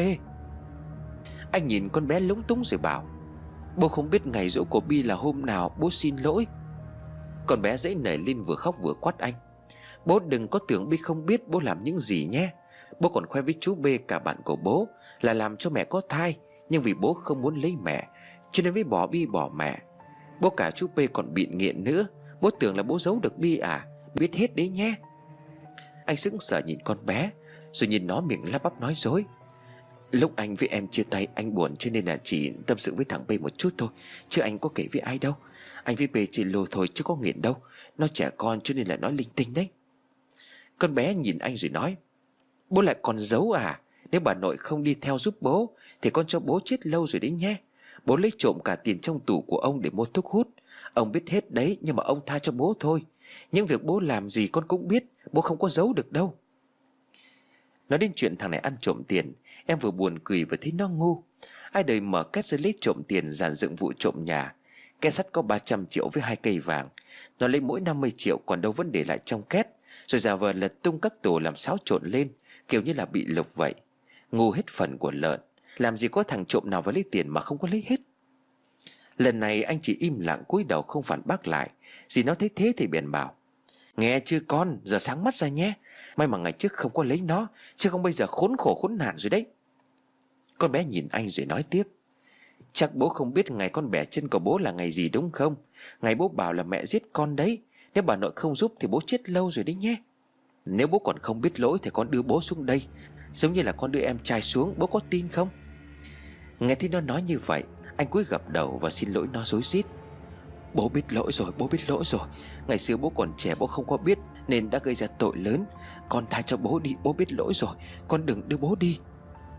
Anh nhìn con bé lúng túng rồi bảo: "Bố không biết ngày dỗ của Bi là hôm nào, bố xin lỗi." Con bé dãy nảy lên vừa khóc vừa quát anh: "Bố đừng có tưởng Bi không biết bố làm những gì nhé. Bố còn khoe với chú B cả bạn của bố là làm cho mẹ có thai, nhưng vì bố không muốn lấy mẹ cho nên mới bỏ Bi bỏ mẹ. Bố cả chú P còn bị nghiện nữa. Bố tưởng là bố giấu được Bi à? Biết hết đấy nhé." Anh sững sờ nhìn con bé rồi nhìn nó miệng lắp bắp nói dối: "Lúc anh với em chia tay anh buồn cho nên là chỉ tâm sự với thằng B một chút thôi, chứ anh có kể với ai đâu. Anh với B chỉ lồ thôi chứ có nghiện đâu. Nó trẻ con cho nên là nói linh tinh đấy." Con bé nhìn anh rồi nói: "Bố lại còn giấu à? Nếu bà nội không đi theo giúp bố thì con cho bố chết lâu rồi đấy nhé. Bố lấy trộm cả tiền trong tủ của ông để mua thuốc hút. Ông biết hết đấy, nhưng mà ông tha cho bố thôi. Những việc bố làm gì con cũng biết, bố không có giấu được đâu." Nói đến chuyện thằng này ăn trộm tiền, em vừa buồn cười vừa thấy nó ngu. Ai đời mở két ra lấy trộm tiền dàn dựng vụ trộm nhà. Két sắt có ba trăm triệu với hai cây vàng. Nó lấy mỗi năm mươi triệu, còn đâu vẫn để lại trong két, rồi giả vờ lật tung các tủ làm xáo trộn lên, kiểu như là bị lục vậy. Ngu hết phần của lợn. Làm gì có thằng trộm nào vào lấy tiền mà không có lấy hết. Lần này anh chỉ im lặng cúi đầu không phản bác lại. Dì nó thấy thế thì bèn bảo: "Nghe chưa con, giờ sáng mắt ra nhé. May mà ngày trước không có lấy nó, chứ không bây giờ khốn khổ khốn nạn rồi đấy." Con bé nhìn anh rồi nói tiếp: "Chắc bố không biết ngày con bẻ chân của bố là ngày gì đúng không? Ngày bố bảo là mẹ giết con đấy. Nếu bà nội không giúp thì bố chết lâu rồi đấy nhé. Nếu bố còn không biết lỗi thì con đưa bố xuống đây, giống như là con đưa em trai xuống, bố có tin không?" Nghe thấy nó nói như vậy, anh cúi gập đầu và xin lỗi nó rối rít: "Bố biết lỗi rồi, bố biết lỗi rồi. Ngày xưa bố còn trẻ, bố không có biết nên đã gây ra tội lớn. Con tha cho bố đi, bố biết lỗi rồi. Con đừng đưa bố đi."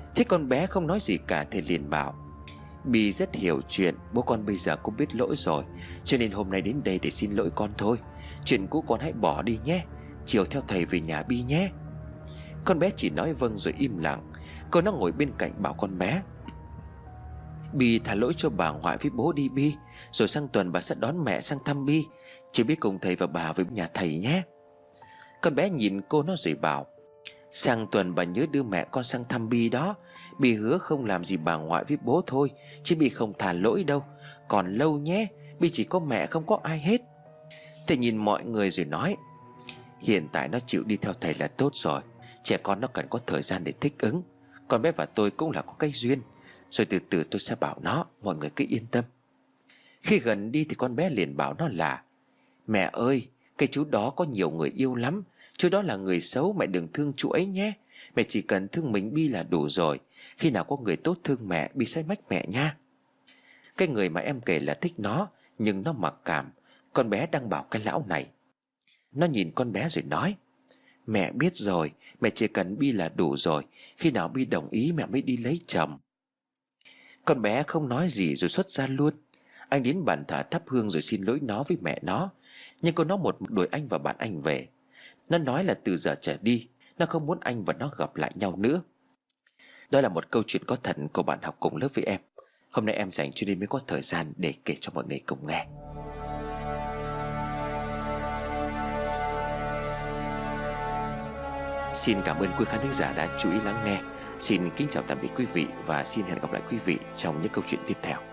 Thế con bé không nói gì cả, thầy liền bảo: Bi rất hiểu chuyện, bố con bây giờ cũng biết lỗi rồi, cho nên hôm nay đến đây để xin lỗi con thôi. Chuyện cũ con hãy bỏ đi nhé, chiều theo thầy về nhà Bi nhé. Con bé chỉ nói vâng rồi im lặng. Cô nó ngồi bên cạnh bảo con bé: Bi thả lỗi cho bà ngoại với bố đi Bi, rồi sang tuần bà sẽ đón mẹ sang thăm Bi. Chỉ biết cùng thầy và bà với nhà thầy nhé. Con bé nhìn cô nó rồi bảo: Sang tuần bà nhớ đưa mẹ con sang thăm Bi đó. Bi hứa không làm gì bà ngoại với bố thôi, chứ Bi không thả lỗi đâu. Còn lâu nhé, Bi chỉ có mẹ không có ai hết. Thầy nhìn mọi người rồi nói: Hiện tại nó chịu đi theo thầy là tốt rồi. Trẻ con nó cần có thời gian để thích ứng. Con bé và tôi cũng là có cái duyên, rồi từ từ tôi sẽ bảo nó, mọi người cứ yên tâm. Khi gần đi thì con bé liền bảo nó là: Mẹ ơi, cái chú đó có nhiều người yêu lắm. Chú đó là người xấu, mẹ đừng thương chú ấy nhé. Mẹ chỉ cần thương mình Bi là đủ rồi. Khi nào có người tốt thương mẹ, Bi sẽ mách mẹ nha. Cái người mà em kể là thích nó, nhưng nó mặc cảm. Con bé đang bảo cái lão này. Nó nhìn con bé rồi nói: Mẹ biết rồi, mẹ chỉ cần Bi là đủ rồi. Khi nào Bi đồng ý mẹ mới đi lấy chồng. Con bé không nói gì rồi xuất ra luôn. Anh đến bàn thờ thắp hương rồi xin lỗi nó với mẹ nó. Nhưng cô nó một đuổi anh và bạn anh về. Nó nói là từ giờ trở đi nó không muốn anh và nó gặp lại nhau nữa. Đó là một câu chuyện có thật của bạn học cùng lớp với em. Hôm nay em dành cho nên mới có thời gian để kể cho mọi người cùng nghe. Xin cảm ơn quý khán thính giả đã chú ý lắng nghe. Xin kính chào tạm biệt quý vị và xin hẹn gặp lại quý vị trong những câu chuyện tiếp theo.